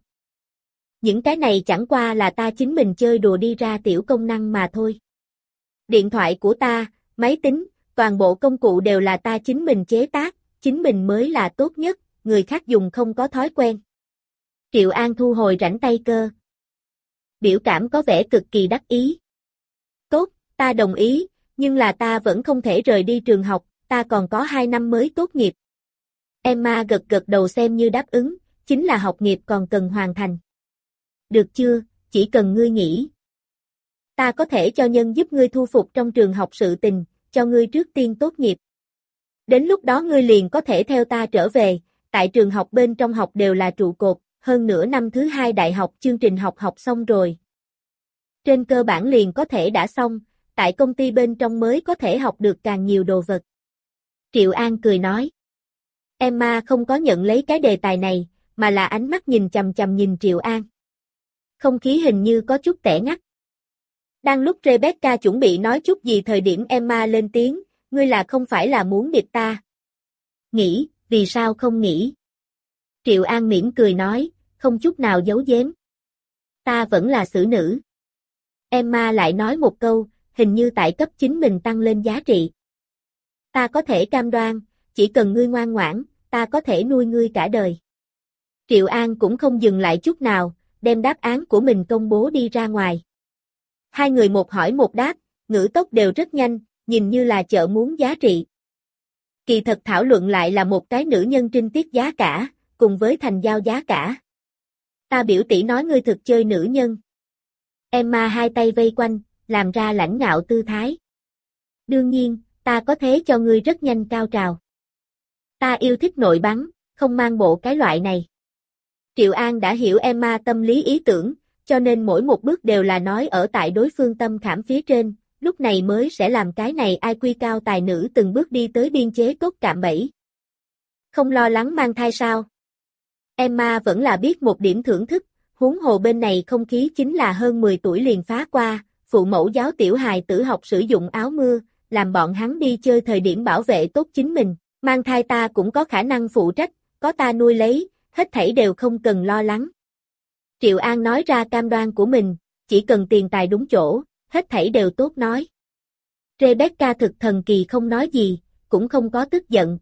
Những cái này chẳng qua là ta chính mình chơi đùa đi ra tiểu công năng mà thôi. Điện thoại của ta, máy tính, toàn bộ công cụ đều là ta chính mình chế tác, chính mình mới là tốt nhất, người khác dùng không có thói quen. Triệu An thu hồi rảnh tay cơ. biểu cảm có vẻ cực kỳ đắc ý. Tốt, ta đồng ý, nhưng là ta vẫn không thể rời đi trường học, ta còn có hai năm mới tốt nghiệp. Emma gật gật đầu xem như đáp ứng, chính là học nghiệp còn cần hoàn thành. Được chưa, chỉ cần ngươi nghĩ. Ta có thể cho nhân giúp ngươi thu phục trong trường học sự tình, cho ngươi trước tiên tốt nghiệp. Đến lúc đó ngươi liền có thể theo ta trở về, tại trường học bên trong học đều là trụ cột, hơn nữa năm thứ hai đại học chương trình học học xong rồi. Trên cơ bản liền có thể đã xong, tại công ty bên trong mới có thể học được càng nhiều đồ vật. Triệu An cười nói. Emma không có nhận lấy cái đề tài này, mà là ánh mắt nhìn chằm chằm nhìn Triệu An. Không khí hình như có chút tẻ ngắt. Đang lúc Rebecca chuẩn bị nói chút gì thời điểm Emma lên tiếng, ngươi là không phải là muốn điệp ta. Nghĩ, vì sao không nghĩ? Triệu An mỉm cười nói, không chút nào giấu giếm. Ta vẫn là xử nữ. Emma lại nói một câu, hình như tại cấp chính mình tăng lên giá trị. Ta có thể cam đoan, chỉ cần ngươi ngoan ngoãn, ta có thể nuôi ngươi cả đời. Triệu An cũng không dừng lại chút nào, đem đáp án của mình công bố đi ra ngoài. Hai người một hỏi một đáp, ngữ tốc đều rất nhanh, nhìn như là chợ muốn giá trị. Kỳ thật thảo luận lại là một cái nữ nhân trinh tiết giá cả, cùng với thành giao giá cả. Ta biểu tỷ nói ngươi thực chơi nữ nhân. Emma hai tay vây quanh, làm ra lãnh ngạo tư thái. Đương nhiên, ta có thế cho ngươi rất nhanh cao trào. Ta yêu thích nội bắn, không mang bộ cái loại này. Triệu An đã hiểu Emma tâm lý ý tưởng, cho nên mỗi một bước đều là nói ở tại đối phương tâm khảm phía trên, lúc này mới sẽ làm cái này ai quy cao tài nữ từng bước đi tới biên chế cốt cạm bẫy. Không lo lắng mang thai sao? Emma vẫn là biết một điểm thưởng thức, huống hồ bên này không khí chính là hơn mười tuổi liền phá qua, phụ mẫu giáo tiểu hài tử học sử dụng áo mưa, làm bọn hắn đi chơi thời điểm bảo vệ tốt chính mình, mang thai ta cũng có khả năng phụ trách, có ta nuôi lấy, hết thảy đều không cần lo lắng. Triệu An nói ra cam đoan của mình, chỉ cần tiền tài đúng chỗ, hết thảy đều tốt nói. Rebecca thực thần kỳ không nói gì, cũng không có tức giận.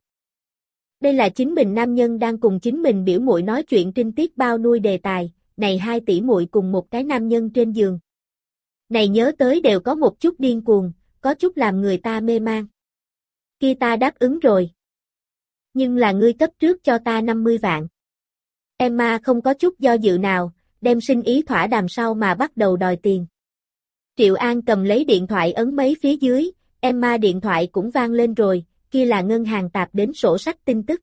Đây là chính mình nam nhân đang cùng chính mình biểu muội nói chuyện trinh tiết bao nuôi đề tài, này hai tỷ muội cùng một cái nam nhân trên giường. Này nhớ tới đều có một chút điên cuồng, có chút làm người ta mê man. Kia ta đáp ứng rồi. Nhưng là ngươi cấp trước cho ta năm mươi vạn. Emma không có chút do dự nào, đem sinh ý thỏa đàm sau mà bắt đầu đòi tiền. Triệu An cầm lấy điện thoại ấn mấy phía dưới, Emma điện thoại cũng vang lên rồi, kia là ngân hàng tạp đến sổ sách tin tức.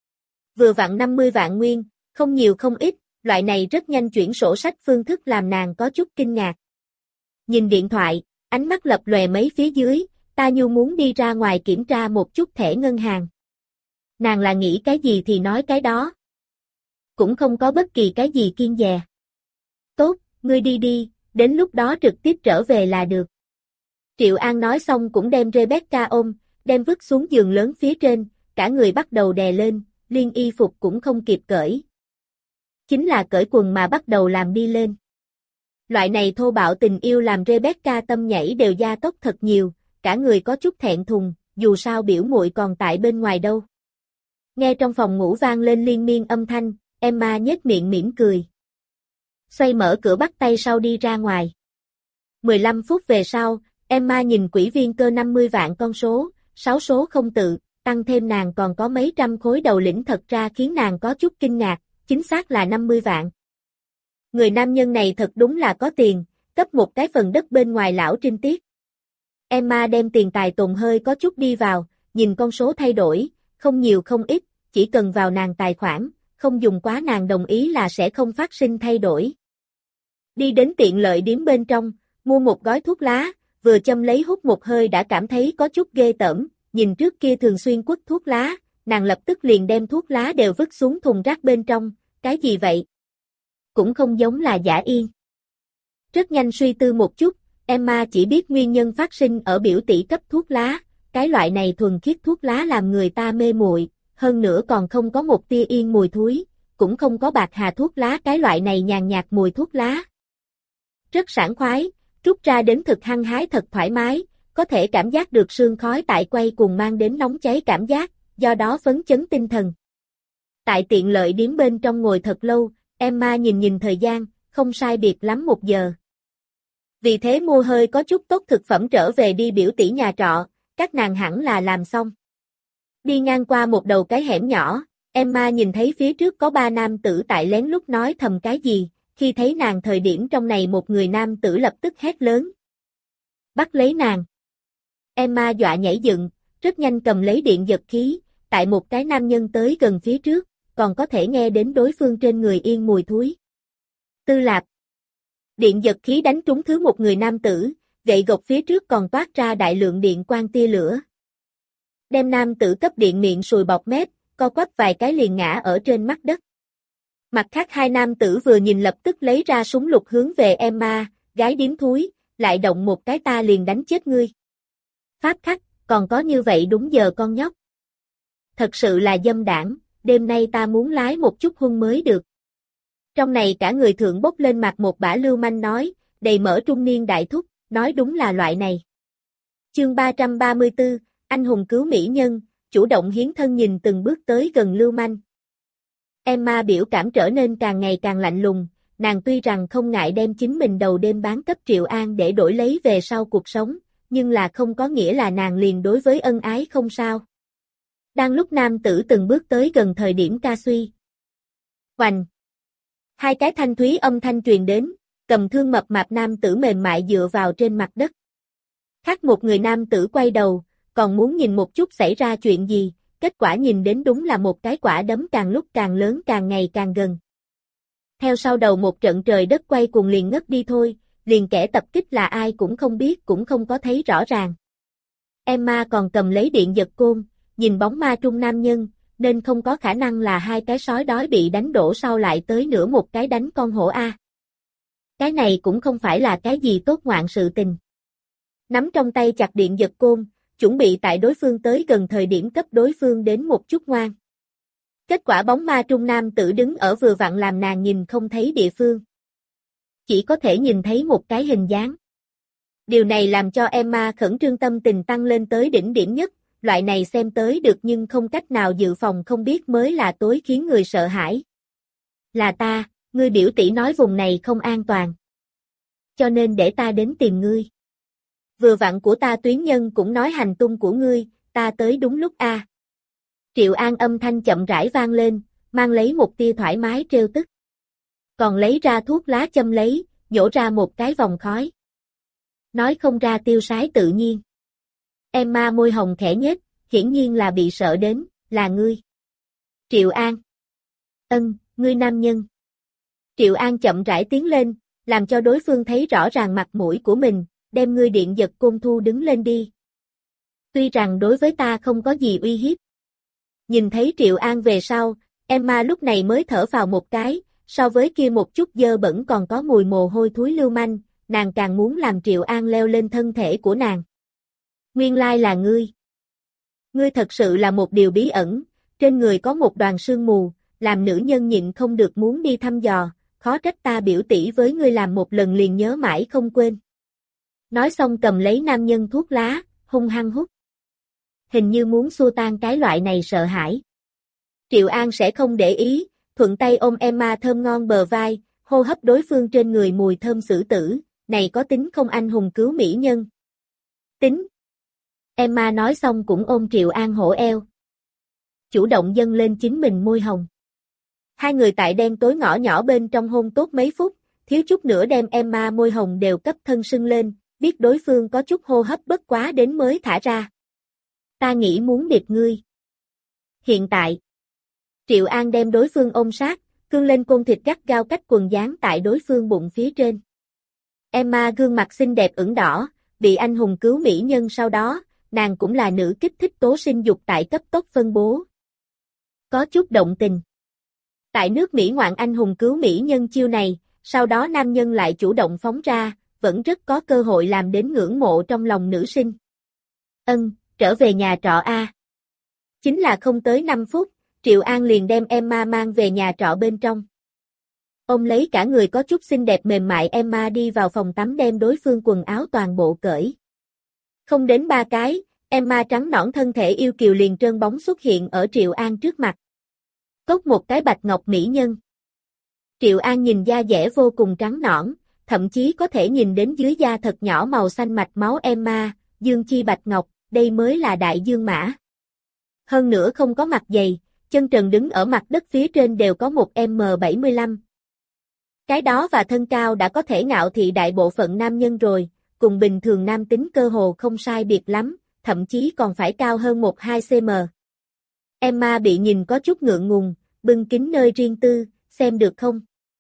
Vừa vặn năm mươi vạn nguyên, không nhiều không ít, loại này rất nhanh chuyển sổ sách phương thức làm nàng có chút kinh ngạc. Nhìn điện thoại, ánh mắt lập lòe mấy phía dưới, ta nhu muốn đi ra ngoài kiểm tra một chút thẻ ngân hàng. Nàng là nghĩ cái gì thì nói cái đó. Cũng không có bất kỳ cái gì kiêng dè. Tốt, ngươi đi đi, đến lúc đó trực tiếp trở về là được. Triệu An nói xong cũng đem Rebecca ôm, đem vứt xuống giường lớn phía trên, cả người bắt đầu đè lên, liên y phục cũng không kịp cởi. Chính là cởi quần mà bắt đầu làm đi lên. Loại này thô bạo tình yêu làm Rebecca tâm nhảy đều gia tốc thật nhiều, cả người có chút thẹn thùng, dù sao biểu muội còn tại bên ngoài đâu. Nghe trong phòng ngủ vang lên liên miên âm thanh, Emma nhếch miệng mỉm cười. Xoay mở cửa bắt tay sau đi ra ngoài. mười lăm phút về sau, Emma nhìn quỹ viên cơ năm mươi vạn con số, sáu số không tự, tăng thêm nàng còn có mấy trăm khối đầu lĩnh thật ra khiến nàng có chút kinh ngạc, chính xác là năm mươi vạn. Người nam nhân này thật đúng là có tiền, cấp một cái phần đất bên ngoài lão trinh tiết. Emma đem tiền tài tồn hơi có chút đi vào, nhìn con số thay đổi, không nhiều không ít, chỉ cần vào nàng tài khoản, không dùng quá nàng đồng ý là sẽ không phát sinh thay đổi. Đi đến tiện lợi điếm bên trong, mua một gói thuốc lá, vừa châm lấy hút một hơi đã cảm thấy có chút ghê tởm, nhìn trước kia thường xuyên quất thuốc lá, nàng lập tức liền đem thuốc lá đều vứt xuống thùng rác bên trong, cái gì vậy? Cũng không giống là giả yên. Rất nhanh suy tư một chút, Emma chỉ biết nguyên nhân phát sinh ở biểu tỷ cấp thuốc lá, cái loại này thuần khiết thuốc lá làm người ta mê muội, hơn nữa còn không có một tia yên mùi thúi, cũng không có bạc hà thuốc lá cái loại này nhàn nhạt mùi thuốc lá. Rất sảng khoái, rút ra đến thực hăng hái thật thoải mái, có thể cảm giác được sương khói tại quay cuồng mang đến nóng cháy cảm giác, do đó phấn chấn tinh thần. Tại tiện lợi điếm bên trong ngồi thật lâu, Emma nhìn nhìn thời gian, không sai biệt lắm một giờ, Vì thế mua hơi có chút tốt thực phẩm trở về đi biểu tỷ nhà trọ, các nàng hẳn là làm xong. Đi ngang qua một đầu cái hẻm nhỏ, Emma nhìn thấy phía trước có ba nam tử tại lén lút nói thầm cái gì, khi thấy nàng thời điểm trong này một người nam tử lập tức hét lớn. Bắt lấy nàng. Emma dọa nhảy dựng, rất nhanh cầm lấy điện giật khí, tại một cái nam nhân tới gần phía trước, còn có thể nghe đến đối phương trên người yên mùi thúi. Tư Lạp. Điện giật khí đánh trúng thứ một người nam tử, gậy gộc phía trước còn toát ra đại lượng điện quang tia lửa. Đem nam tử cấp điện miệng sùi bọt mép, co quắp vài cái liền ngã ở trên mặt đất. Mặt khác hai nam tử vừa nhìn lập tức lấy ra súng lục hướng về Emma, gái điếm thúi, lại động một cái ta liền đánh chết ngươi. Pháp khắc, còn có như vậy đúng giờ con nhóc. Thật sự là dâm đảng, đêm nay ta muốn lái một chút huân mới được. Trong này cả người thượng bốc lên mặt một bả lưu manh nói, đầy mỡ trung niên đại thúc, nói đúng là loại này. Chương ba trăm ba mươi tư, anh hùng cứu mỹ nhân, chủ động hiến thân nhìn từng bước tới gần lưu manh. Emma biểu cảm trở nên càng ngày càng lạnh lùng, nàng tuy rằng không ngại đem chính mình đầu đêm bán cấp Triệu An để đổi lấy về sau cuộc sống, nhưng là không có nghĩa là nàng liền đối với ân ái không sao. Đang lúc nam tử từng bước tới gần thời điểm ca suy. Hoành. Hai cái thanh thúy âm thanh truyền đến, cầm thương mập mạp nam tử mềm mại dựa vào trên mặt đất. Khác một người nam tử quay đầu, còn muốn nhìn một chút xảy ra chuyện gì, kết quả nhìn đến đúng là một cái quả đấm càng lúc càng lớn càng ngày càng gần. Theo sau đầu một trận trời đất quay cuồng liền ngất đi thôi, liền kẻ tập kích là ai cũng không biết cũng không có thấy rõ ràng. Emma còn cầm lấy điện giật côn, nhìn bóng ma trung nam nhân, nên không có khả năng là hai cái sói đói bị đánh đổ sau lại tới nữa một cái đánh con hổ A. Cái này cũng không phải là cái gì tốt ngoạn sự tình. Nắm trong tay chặt điện giật côn, chuẩn bị tại đối phương tới gần thời điểm cấp đối phương đến một chút ngoan. Kết quả bóng ma trung nam tử đứng ở vừa vặn làm nàng nhìn không thấy địa phương. Chỉ có thể nhìn thấy một cái hình dáng. Điều này làm cho Emma khẩn trương tâm tình tăng lên tới đỉnh điểm nhất, loại này xem tới được nhưng không cách nào dự phòng không biết mới là tối khiến người sợ hãi. Là ta, ngươi biểu tỷ nói vùng này không an toàn. Cho nên để ta đến tìm ngươi. Vừa vặn của ta tuyến nhân cũng nói hành tung của ngươi, ta tới đúng lúc a. À. Triệu An âm thanh chậm rãi vang lên, mang lấy một tia thoải mái trêu tức. Còn lấy ra thuốc lá châm lấy, nhổ ra một cái vòng khói. Nói không ra tiêu sái tự nhiên. Emma môi hồng khẽ nhếch, hiển nhiên là bị sợ đến, là ngươi. Triệu An. Ân, ngươi nam nhân. Triệu An chậm rãi tiến lên, làm cho đối phương thấy rõ ràng mặt mũi của mình, đem ngươi điện giật côn thu đứng lên đi. Tuy rằng đối với ta không có gì uy hiếp. Nhìn thấy Triệu An về sau, Emma lúc này mới thở vào một cái, so với kia một chút dơ bẩn còn có mùi mồ hôi thúi lưu manh, nàng càng muốn làm Triệu An leo lên thân thể của nàng. Nguyên lai là ngươi. Ngươi thật sự là một điều bí ẩn, trên người có một đoàn sương mù, làm nữ nhân nhịn không được muốn đi thăm dò, khó trách ta biểu tỷ với ngươi làm một lần liền nhớ mãi không quên. Nói xong cầm lấy nam nhân thuốc lá, hung hăng hút. Hình như muốn xua tan cái loại này sợ hãi. Triệu An sẽ không để ý, thuận tay ôm Emma thơm ngon bờ vai, hô hấp đối phương trên người mùi thơm xử tử, này có tính không anh hùng cứu mỹ nhân? Tính. Emma nói xong cũng ôm Triệu An hổ eo. Chủ động dâng lên chính mình môi hồng. Hai người tại đen tối ngõ nhỏ bên trong hôn tốt mấy phút, thiếu chút nữa đem Emma môi hồng đều cấp thân sưng lên, biết đối phương có chút hô hấp bất quá đến mới thả ra. Ta nghĩ muốn điệp ngươi. Hiện tại, Triệu An đem đối phương ôm sát, cương lên côn thịt gắt gao cách quần dán tại đối phương bụng phía trên. Emma gương mặt xinh đẹp ửng đỏ, bị anh hùng cứu mỹ nhân sau đó, nàng cũng là nữ kích thích tố sinh dục tại cấp tốc phân bố. Có chút động tình. Tại nước Mỹ ngoạn anh hùng cứu mỹ nhân chiêu này, sau đó nam nhân lại chủ động phóng ra, vẫn rất có cơ hội làm đến ngưỡng mộ trong lòng nữ sinh. Ân, trở về nhà trọ A. Chính là không tới năm phút, Triệu An liền đem Emma mang về nhà trọ bên trong. Ôm lấy cả người có chút xinh đẹp mềm mại Emma đi vào phòng tắm đem đối phương quần áo toàn bộ cởi. Không đến ba cái, Emma trắng nõn thân thể yêu kiều liền trơn bóng xuất hiện ở Triệu An trước mặt. Cốc một cái bạch ngọc mỹ nhân. Triệu An nhìn da dẻ vô cùng trắng nõn, thậm chí có thể nhìn đến dưới da thật nhỏ màu xanh mạch máu Emma, dương chi bạch ngọc, đây mới là đại dương mã. Hơn nữa không có mặt dày, chân trần đứng ở mặt đất phía trên đều có một em bảy mươi lăm. Cái đó và thân cao đã có thể ngạo thị đại bộ phận nam nhân rồi, cùng bình thường nam tính cơ hồ không sai biệt lắm, thậm chí còn phải cao hơn một hai xăng-ti-mét. Emma bị nhìn có chút ngượng ngùng, bưng kính nơi riêng tư, xem được không?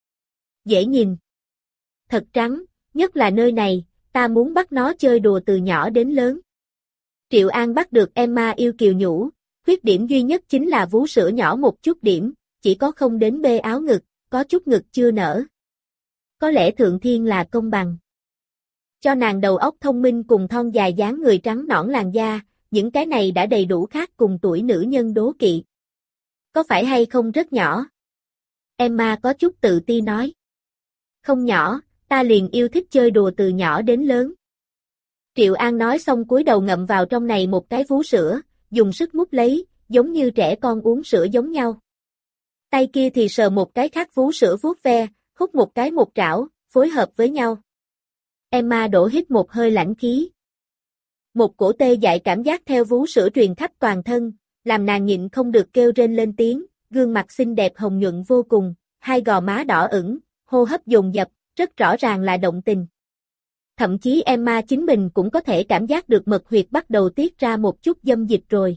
Dễ nhìn. Thật trắng, nhất là nơi này, ta muốn bắt nó chơi đùa từ nhỏ đến lớn. Triệu An bắt được Emma yêu kiều nhũ, khuyết điểm duy nhất chính là vú sữa nhỏ một chút điểm, chỉ có không đến bê áo ngực, có chút ngực chưa nở. Có lẽ thượng thiên là công bằng. Cho nàng đầu óc thông minh cùng thon dài dáng người trắng nõn làn da, những cái này đã đầy đủ khác cùng tuổi nữ nhân đố kỵ. Có phải hay không rất nhỏ? Emma có chút tự ti nói. Không nhỏ, ta liền yêu thích chơi đùa từ nhỏ đến lớn. Triệu An nói xong cúi đầu ngậm vào trong này một cái vú sữa, dùng sức mút lấy, giống như trẻ con uống sữa giống nhau. Tay kia thì sờ một cái khác vú sữa vuốt ve, hút một cái một trảo, phối hợp với nhau. Emma đổ hít một hơi lãnh khí. Một cổ tê dại cảm giác theo vú sữa truyền khắp toàn thân, làm nàng nhịn không được kêu rên lên tiếng, gương mặt xinh đẹp hồng nhuận vô cùng, hai gò má đỏ ửng, hô hấp dồn dập, rất rõ ràng là động tình. Thậm chí Emma chính mình cũng có thể cảm giác được mật huyệt bắt đầu tiết ra một chút dâm dịch rồi.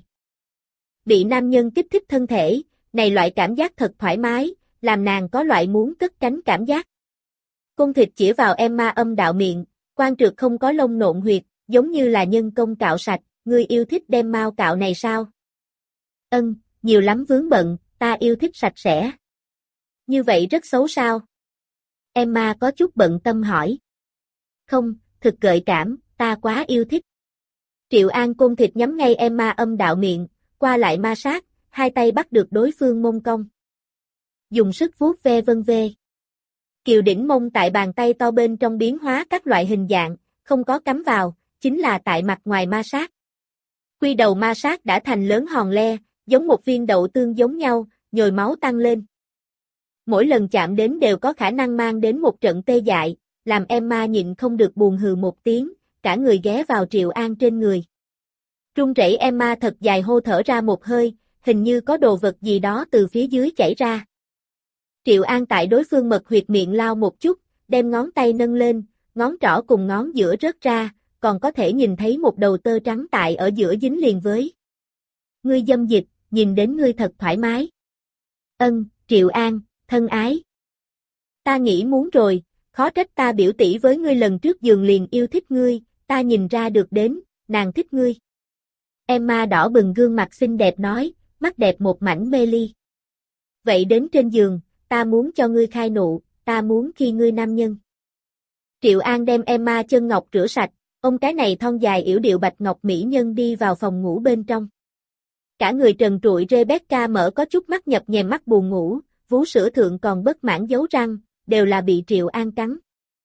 Bị nam nhân kích thích thân thể, này loại cảm giác thật thoải mái, làm nàng có loại muốn cất cánh cảm giác. Côn thịt chĩa vào Emma âm đạo miệng, quan trượt không có lông nộn huyệt, giống như là nhân công cạo sạch, ngươi yêu thích đem mao cạo này sao? Ân, nhiều lắm vướng bận, ta yêu thích sạch sẽ. Như vậy rất xấu sao? Emma có chút bận tâm hỏi. Không, thực gợi cảm, ta quá yêu thích. Triệu An côn thịt nhắm ngay Emma âm đạo miệng, qua lại ma sát, hai tay bắt được đối phương mông cong. Dùng sức vuốt ve vân vê. Kiều đỉnh mông tại bàn tay to bên trong biến hóa các loại hình dạng, không có cắm vào, chính là tại mặt ngoài ma sát. Quy đầu ma sát đã thành lớn hòn le, giống một viên đậu tương giống nhau, nhồi máu tăng lên. Mỗi lần chạm đến đều có khả năng mang đến một trận tê dại, làm Emma nhịn không được buồn hừ một tiếng, cả người ghé vào Triệu An trên người. Run rẩy Emma thật dài hô thở ra một hơi, hình như có đồ vật gì đó từ phía dưới chảy ra. Triệu An tại đối phương mật huyệt miệng lao một chút, đem ngón tay nâng lên, ngón trỏ cùng ngón giữa rớt ra, còn có thể nhìn thấy một đầu tơ trắng tại ở giữa dính liền với. Ngươi dâm dịch, nhìn đến ngươi thật thoải mái. Ân, Triệu An, thân ái. Ta nghĩ muốn rồi, khó trách ta biểu tỷ với ngươi lần trước giường liền yêu thích ngươi, ta nhìn ra được đến, nàng thích ngươi. Emma đỏ bừng gương mặt xinh đẹp nói, mắt đẹp một mảnh mê ly. Vậy đến trên giường, ta muốn cho ngươi khai nụ, ta muốn khi ngươi nam nhân. Triệu An đem Emma chân ngọc rửa sạch, ôm cái này thon dài yểu điệu bạch ngọc mỹ nhân đi vào phòng ngủ bên trong. Cả người trần trụi Rebecca mở có chút mắt nhập nhèm mắt buồn ngủ, vú sữa thượng còn bất mãn dấu răng, đều là bị Triệu An cắn.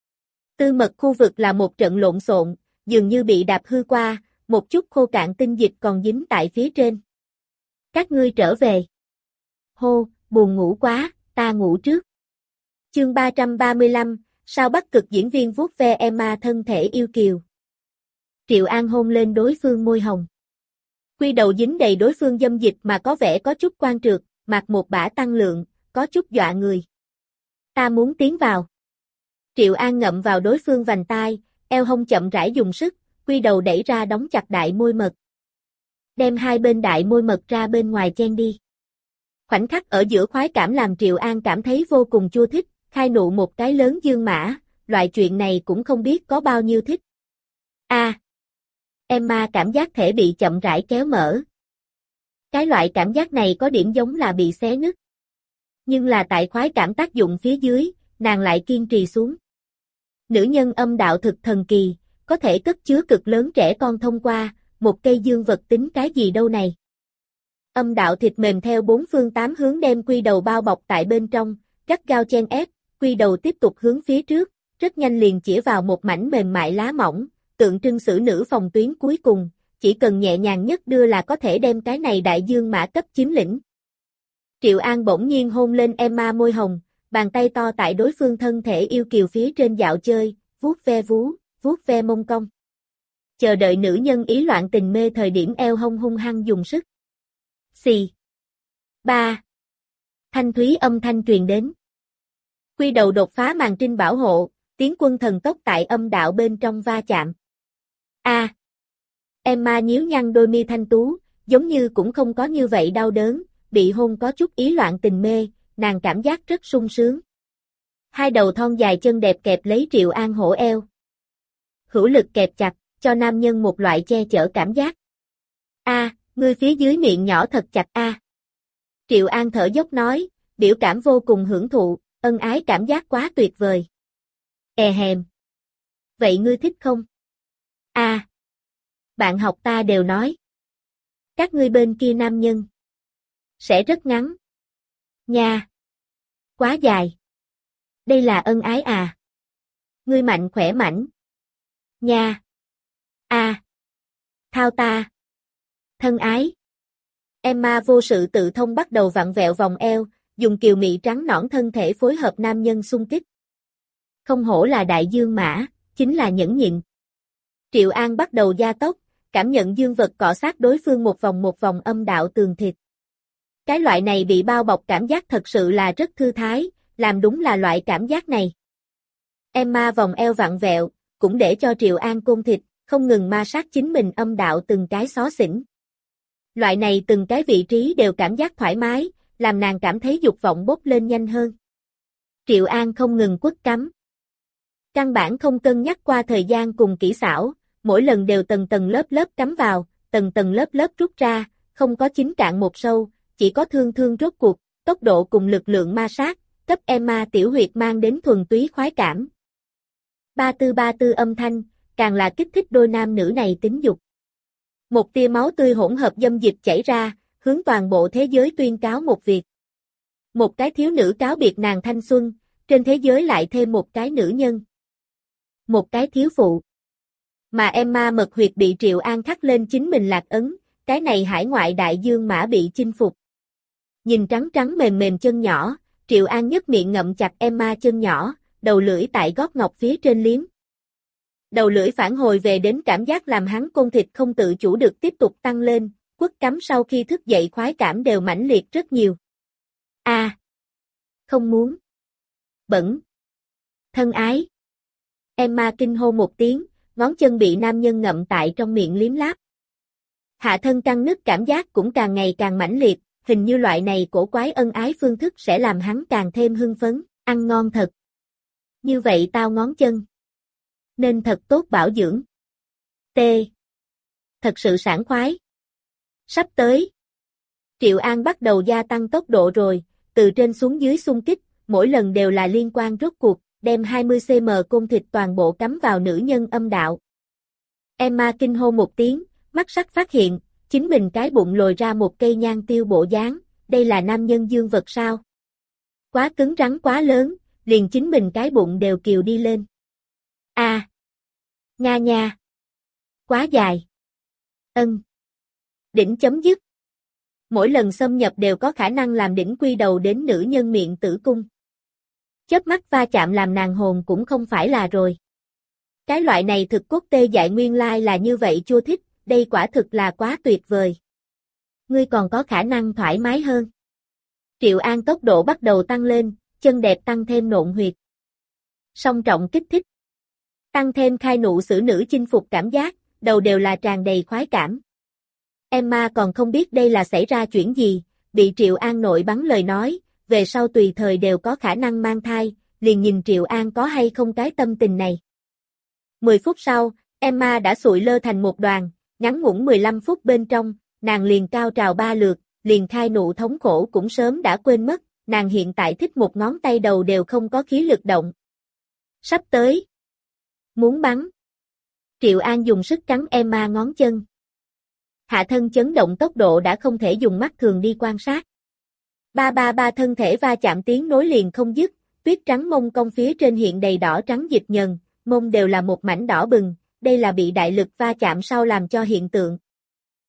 Tư mật khu vực là một trận lộn xộn, dường như bị đạp hư qua, một chút khô cạn tinh dịch còn dính tại phía trên. Các ngươi trở về. Hô, buồn ngủ quá, ta ngủ trước. Chương ba trăm ba mươi lăm, sao Bắc Cực diễn viên vuốt ve Emma thân thể yêu kiều. Triệu An hôn lên đối phương môi hồng. Quy đầu dính đầy đối phương dâm dịch mà có vẻ có chút quan trượt, mặc một bả tăng lượng, có chút dọa người. Ta muốn tiến vào. Triệu An ngậm vào đối phương vành tai, eo hông chậm rãi dùng sức, quy đầu đẩy ra đóng chặt đại môi mật. Đem hai bên đại môi mật ra bên ngoài chen đi. Khoảnh khắc ở giữa khoái cảm làm Triệu An cảm thấy vô cùng chua thích, khai nụ một cái lớn dương mã, loại chuyện này cũng không biết có bao nhiêu thích. A. À, Emma cảm giác thể bị chậm rãi kéo mở. Cái loại cảm giác này có điểm giống là bị xé nứt. Nhưng là tại khoái cảm tác dụng phía dưới, nàng lại kiên trì xuống. Nữ nhân âm đạo thực thần kỳ, có thể cất chứa cực lớn trẻ con thông qua, một cây dương vật tính cái gì đâu này. Âm đạo thịt mềm theo bốn phương tám hướng đem quy đầu bao bọc tại bên trong, gắt gao chen ép, quy đầu tiếp tục hướng phía trước, rất nhanh liền chĩa vào một mảnh mềm mại lá mỏng, tượng trưng xử nữ phòng tuyến cuối cùng, chỉ cần nhẹ nhàng nhất đưa là có thể đem cái này đại dương mã cấp chiếm lĩnh. Triệu An bỗng nhiên hôn lên Emma môi hồng, Bàn tay to tại đối phương thân thể yêu kiều phía trên dạo chơi, vuốt ve vú, vuốt ve mông cong. Chờ đợi nữ nhân ý loạn tình mê thời điểm eo hông hung hăng dùng sức. Xì. Ba. Thanh thúy âm thanh truyền đến. Quy đầu đột phá màn trinh bảo hộ, tiến quân thần tốc tại âm đạo bên trong va chạm. A. À. Emma nhíu nhăn đôi mi thanh tú, giống như cũng không có như vậy đau đớn, bị hôn có chút ý loạn tình mê, nàng cảm giác rất sung sướng. Hai đầu thon dài chân đẹp kẹp lấy Triệu An hổ eo. Hữu lực kẹp chặt, cho nam nhân một loại che chở cảm giác. A, à, ngươi phía dưới miệng nhỏ thật chặt a. À. Triệu An thở dốc nói, biểu cảm vô cùng hưởng thụ, ân ái cảm giác quá tuyệt vời. E hèm. Vậy ngươi thích không? A. À. Bạn học ta đều nói. Các ngươi bên kia nam nhân. Sẽ rất ngắn. Nha. Quá dài. Đây là ân ái à. Ngươi mạnh khỏe mảnh. Nha. A. À. Thao ta. Thân ái. Emma vô sự tự thông bắt đầu vặn vẹo vòng eo, dùng kiều mị trắng nõn thân thể phối hợp nam nhân xung kích. Không hổ là đại dương mã, chính là nhẫn nhịn. Triệu An bắt đầu gia tốc, cảm nhận dương vật cọ sát đối phương một vòng một vòng âm đạo tường thịt. Cái loại này bị bao bọc cảm giác thật sự là rất thư thái, làm đúng là loại cảm giác này. Emma vòng eo vặn vẹo, cũng để cho Triệu An côn thịt, không ngừng ma sát chính mình âm đạo từng cái xó xỉnh. Loại này từng cái vị trí đều cảm giác thoải mái, làm nàng cảm thấy dục vọng bốc lên nhanh hơn. Triệu An không ngừng quất cắm. Căn bản không cân nhắc qua thời gian cùng kỹ xảo, mỗi lần đều tầng tầng lớp lớp cắm vào, tầng tầng lớp lớp rút ra, không có chính cạn một sâu, chỉ có thương thương rốt cuộc, tốc độ cùng lực lượng ma sát, cấp Emma tiểu huyệt mang đến thuần túy khoái cảm. Ba tư ba tư âm thanh, càng là kích thích đôi nam nữ này tính dục. Một tia máu tươi hỗn hợp dâm dịch chảy ra, hướng toàn bộ thế giới tuyên cáo một việc. Một cái thiếu nữ cáo biệt nàng thanh xuân, trên thế giới lại thêm một cái nữ nhân. Một cái thiếu phụ. Mà Emma mật huyệt bị Triệu An khắc lên chính mình lạc ấn, cái này hải ngoại đại dương mã bị chinh phục. Nhìn trắng trắng mềm mềm chân nhỏ, Triệu An nhếch miệng ngậm chặt Emma chân nhỏ, đầu lưỡi tại gót ngọc phía trên liếm. Đầu lưỡi phản hồi về đến cảm giác làm hắn côn thịt không tự chủ được tiếp tục tăng lên, quất cắm sau khi thức dậy khoái cảm đều mãnh liệt rất nhiều. A. À, không muốn. Bẩn. Thân ái. Emma kinh hô một tiếng, ngón chân bị nam nhân ngậm tại trong miệng liếm láp. Hạ thân căng nứt cảm giác cũng càng ngày càng mãnh liệt, hình như loại này cổ quái ân ái phương thức sẽ làm hắn càng thêm hưng phấn, ăn ngon thật. Như vậy tao ngón chân. Nên thật tốt bảo dưỡng. T. Thật sự sảng khoái. Sắp tới. Triệu An bắt đầu gia tăng tốc độ rồi, từ trên xuống dưới xung kích, mỗi lần đều là liên quan rốt cuộc, đem hai mươi xăng ti mét côn thịt toàn bộ cắm vào nữ nhân âm đạo. Emma kinh hô một tiếng, mắt sắc phát hiện, chính mình cái bụng lồi ra một cây nhang tiêu bộ dáng, đây là nam nhân dương vật sao? Quá cứng rắn quá lớn, liền chính mình cái bụng đều kiều đi lên. A. À. Nga nha. Quá dài. Ân. Đỉnh chấm dứt. Mỗi lần xâm nhập đều có khả năng làm đỉnh quy đầu đến nữ nhân miệng tử cung. Chớp mắt va chạm làm nàng hồn cũng không phải là rồi. Cái loại này thực cốt tê dại nguyên lai là như vậy chua thích, đây quả thực là quá tuyệt vời. Ngươi còn có khả năng thoải mái hơn. Triệu An tốc độ bắt đầu tăng lên, chân đẹp tăng thêm nộn huyệt. Song trọng kích thích. Tăng thêm khai nụ xử nữ chinh phục cảm giác, đầu đều là tràn đầy khoái cảm. Emma còn không biết đây là xảy ra chuyện gì, bị Triệu An nội bắn lời nói, về sau tùy thời đều có khả năng mang thai, liền nhìn Triệu An có hay không cái tâm tình này. mười phút sau, Emma đã sụi lơ thành một đoàn, ngắn ngủn mười lăm phút bên trong, nàng liền cao trào ba lượt, liền khai nụ thống khổ cũng sớm đã quên mất, nàng hiện tại thích một ngón tay đầu đều không có khí lực động. Sắp tới. Muốn bắn. Triệu An dùng sức cắn Emma ngón chân. Hạ thân chấn động tốc độ đã không thể dùng mắt thường đi quan sát. Ba ba ba thân thể va chạm tiếng nối liền không dứt, tuyết trắng mông cong phía trên hiện đầy đỏ trắng dịch nhần, mông đều là một mảnh đỏ bừng, đây là bị đại lực va chạm sau làm cho hiện tượng.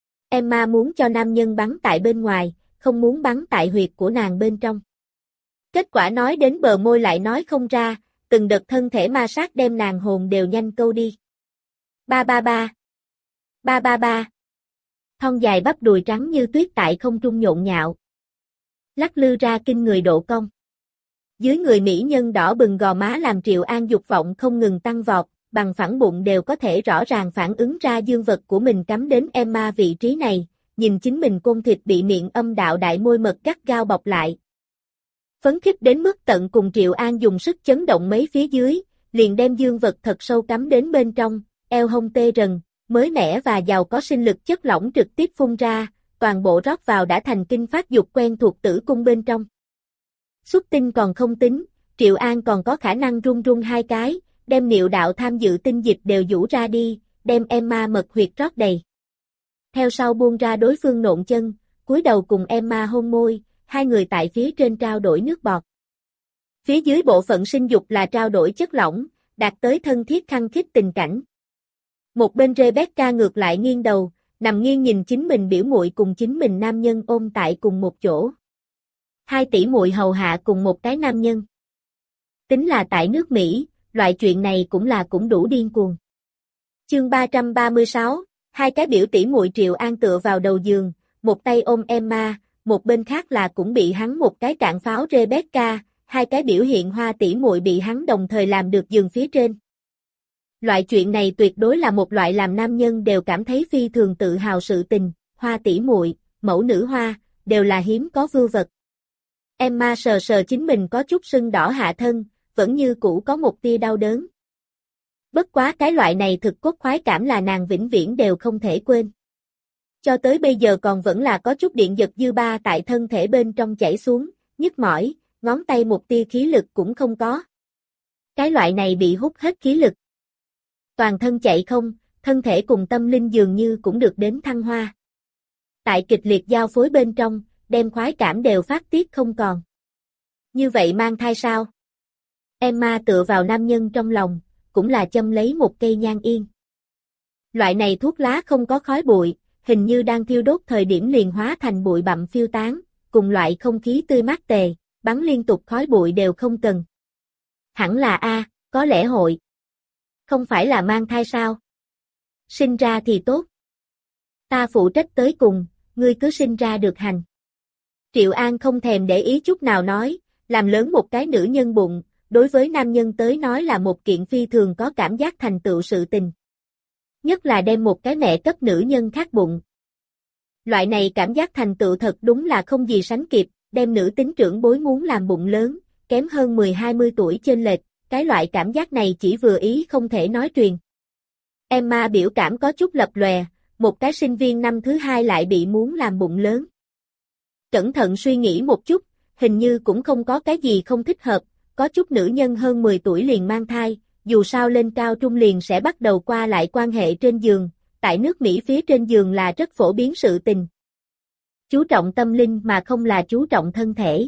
Emma muốn cho nam nhân bắn tại bên ngoài, không muốn bắn tại huyệt của nàng bên trong. Kết quả nói đến bờ môi lại nói không ra, từng đợt thân thể ma sát đem nàng hồn đều nhanh câu đi. Ba ba ba. Ba ba ba. Thon dài bắp đùi trắng như tuyết tại không trung nhộn nhạo. Lắc lư ra kinh người độ cong. Dưới người mỹ nhân đỏ bừng gò má làm Triệu An dục vọng không ngừng tăng vọt, bằng phẳng bụng đều có thể rõ ràng phản ứng ra dương vật của mình cắm đến Emma vị trí này, nhìn chính mình côn thịt bị miệng âm đạo đại môi mật gắt gao bọc lại. Phấn khích đến mức tận cùng Triệu An dùng sức chấn động mấy phía dưới, liền đem dương vật thật sâu cắm đến bên trong, eo hông tê rần, mới mẻ và giàu có sinh lực chất lỏng trực tiếp phun ra, toàn bộ rót vào đã thành kinh phát dục quen thuộc tử cung bên trong. Xuất tinh còn không tính, Triệu An còn có khả năng run run hai cái, đem niệu đạo tham dự tinh dịch đều vũ ra đi, đem Emma mật huyệt rót đầy. Theo sau buông ra đối phương nộn chân, cúi đầu cùng Emma hôn môi, hai người tại phía trên trao đổi nước bọt. Phía dưới bộ phận sinh dục là trao đổi chất lỏng, đạt tới thân thiết khăng khít tình cảnh. Một bên Rebecca ngược lại nghiêng đầu, nằm nghiêng nhìn chính mình biểu muội cùng chính mình nam nhân ôm tại cùng một chỗ. Hai tỷ muội hầu hạ cùng một cái nam nhân. Tính là tại nước Mỹ, loại chuyện này cũng là cũng đủ điên cuồng. Chương ba trăm ba mươi sáu, hai cái biểu tỷ muội Triệu An tựa vào đầu giường, một tay ôm Emma, một bên khác là cũng bị hắn một cái cạn pháo Rebecca, hai cái biểu hiện hoa tỷ muội bị hắn đồng thời làm được giường phía trên. Loại chuyện này tuyệt đối là một loại làm nam nhân đều cảm thấy phi thường tự hào sự tình, hoa tỷ muội, mẫu nữ hoa, đều là hiếm có vưu vật. Emma sờ sờ chính mình có chút sưng đỏ hạ thân, vẫn như cũ có một tia đau đớn. Bất quá cái loại này thực cốt khoái cảm là nàng vĩnh viễn đều không thể quên. Cho tới bây giờ còn vẫn là có chút điện giật dư ba tại thân thể bên trong chảy xuống, nhức mỏi, ngón tay một tia khí lực cũng không có. Cái loại này bị hút hết khí lực. Toàn thân chạy không, thân thể cùng tâm linh dường như cũng được đến thăng hoa. Tại kịch liệt giao phối bên trong, đem khoái cảm đều phát tiết không còn. Như vậy mang thai sao? Emma tựa vào nam nhân trong lòng, cũng là châm lấy một cây nhang yên. Loại này thuốc lá không có khói bụi, hình như đang thiêu đốt thời điểm liền hóa thành bụi bặm phiêu tán, cùng loại không khí tươi mát tề, bắn liên tục khói bụi đều không cần. Hẳn là a, có lẽ hội. Không phải là mang thai sao? Sinh ra thì tốt. Ta phụ trách tới cùng, ngươi cứ sinh ra được hành. Triệu An không thèm để ý chút nào nói, làm lớn một cái nữ nhân bụng, đối với nam nhân tới nói là một kiện phi thường có cảm giác thành tựu sự tình. Nhất là đem một cái mẹ cấp nữ nhân khác bụng. Loại này cảm giác thành tựu thật đúng là không gì sánh kịp, đem nữ tính trưởng bối muốn làm bụng lớn, kém hơn mười hai mươi tuổi chênh lệch, cái loại cảm giác này chỉ vừa ý không thể nói truyền. Emma biểu cảm có chút lập lòe, một cái sinh viên năm thứ hai lại bị muốn làm bụng lớn. Cẩn thận suy nghĩ một chút, hình như cũng không có cái gì không thích hợp, có chút nữ nhân hơn mười tuổi liền mang thai, dù sao lên cao trung liền sẽ bắt đầu qua lại quan hệ trên giường, tại nước Mỹ phía trên giường là rất phổ biến sự tình. Chú trọng tâm linh mà không là chú trọng thân thể.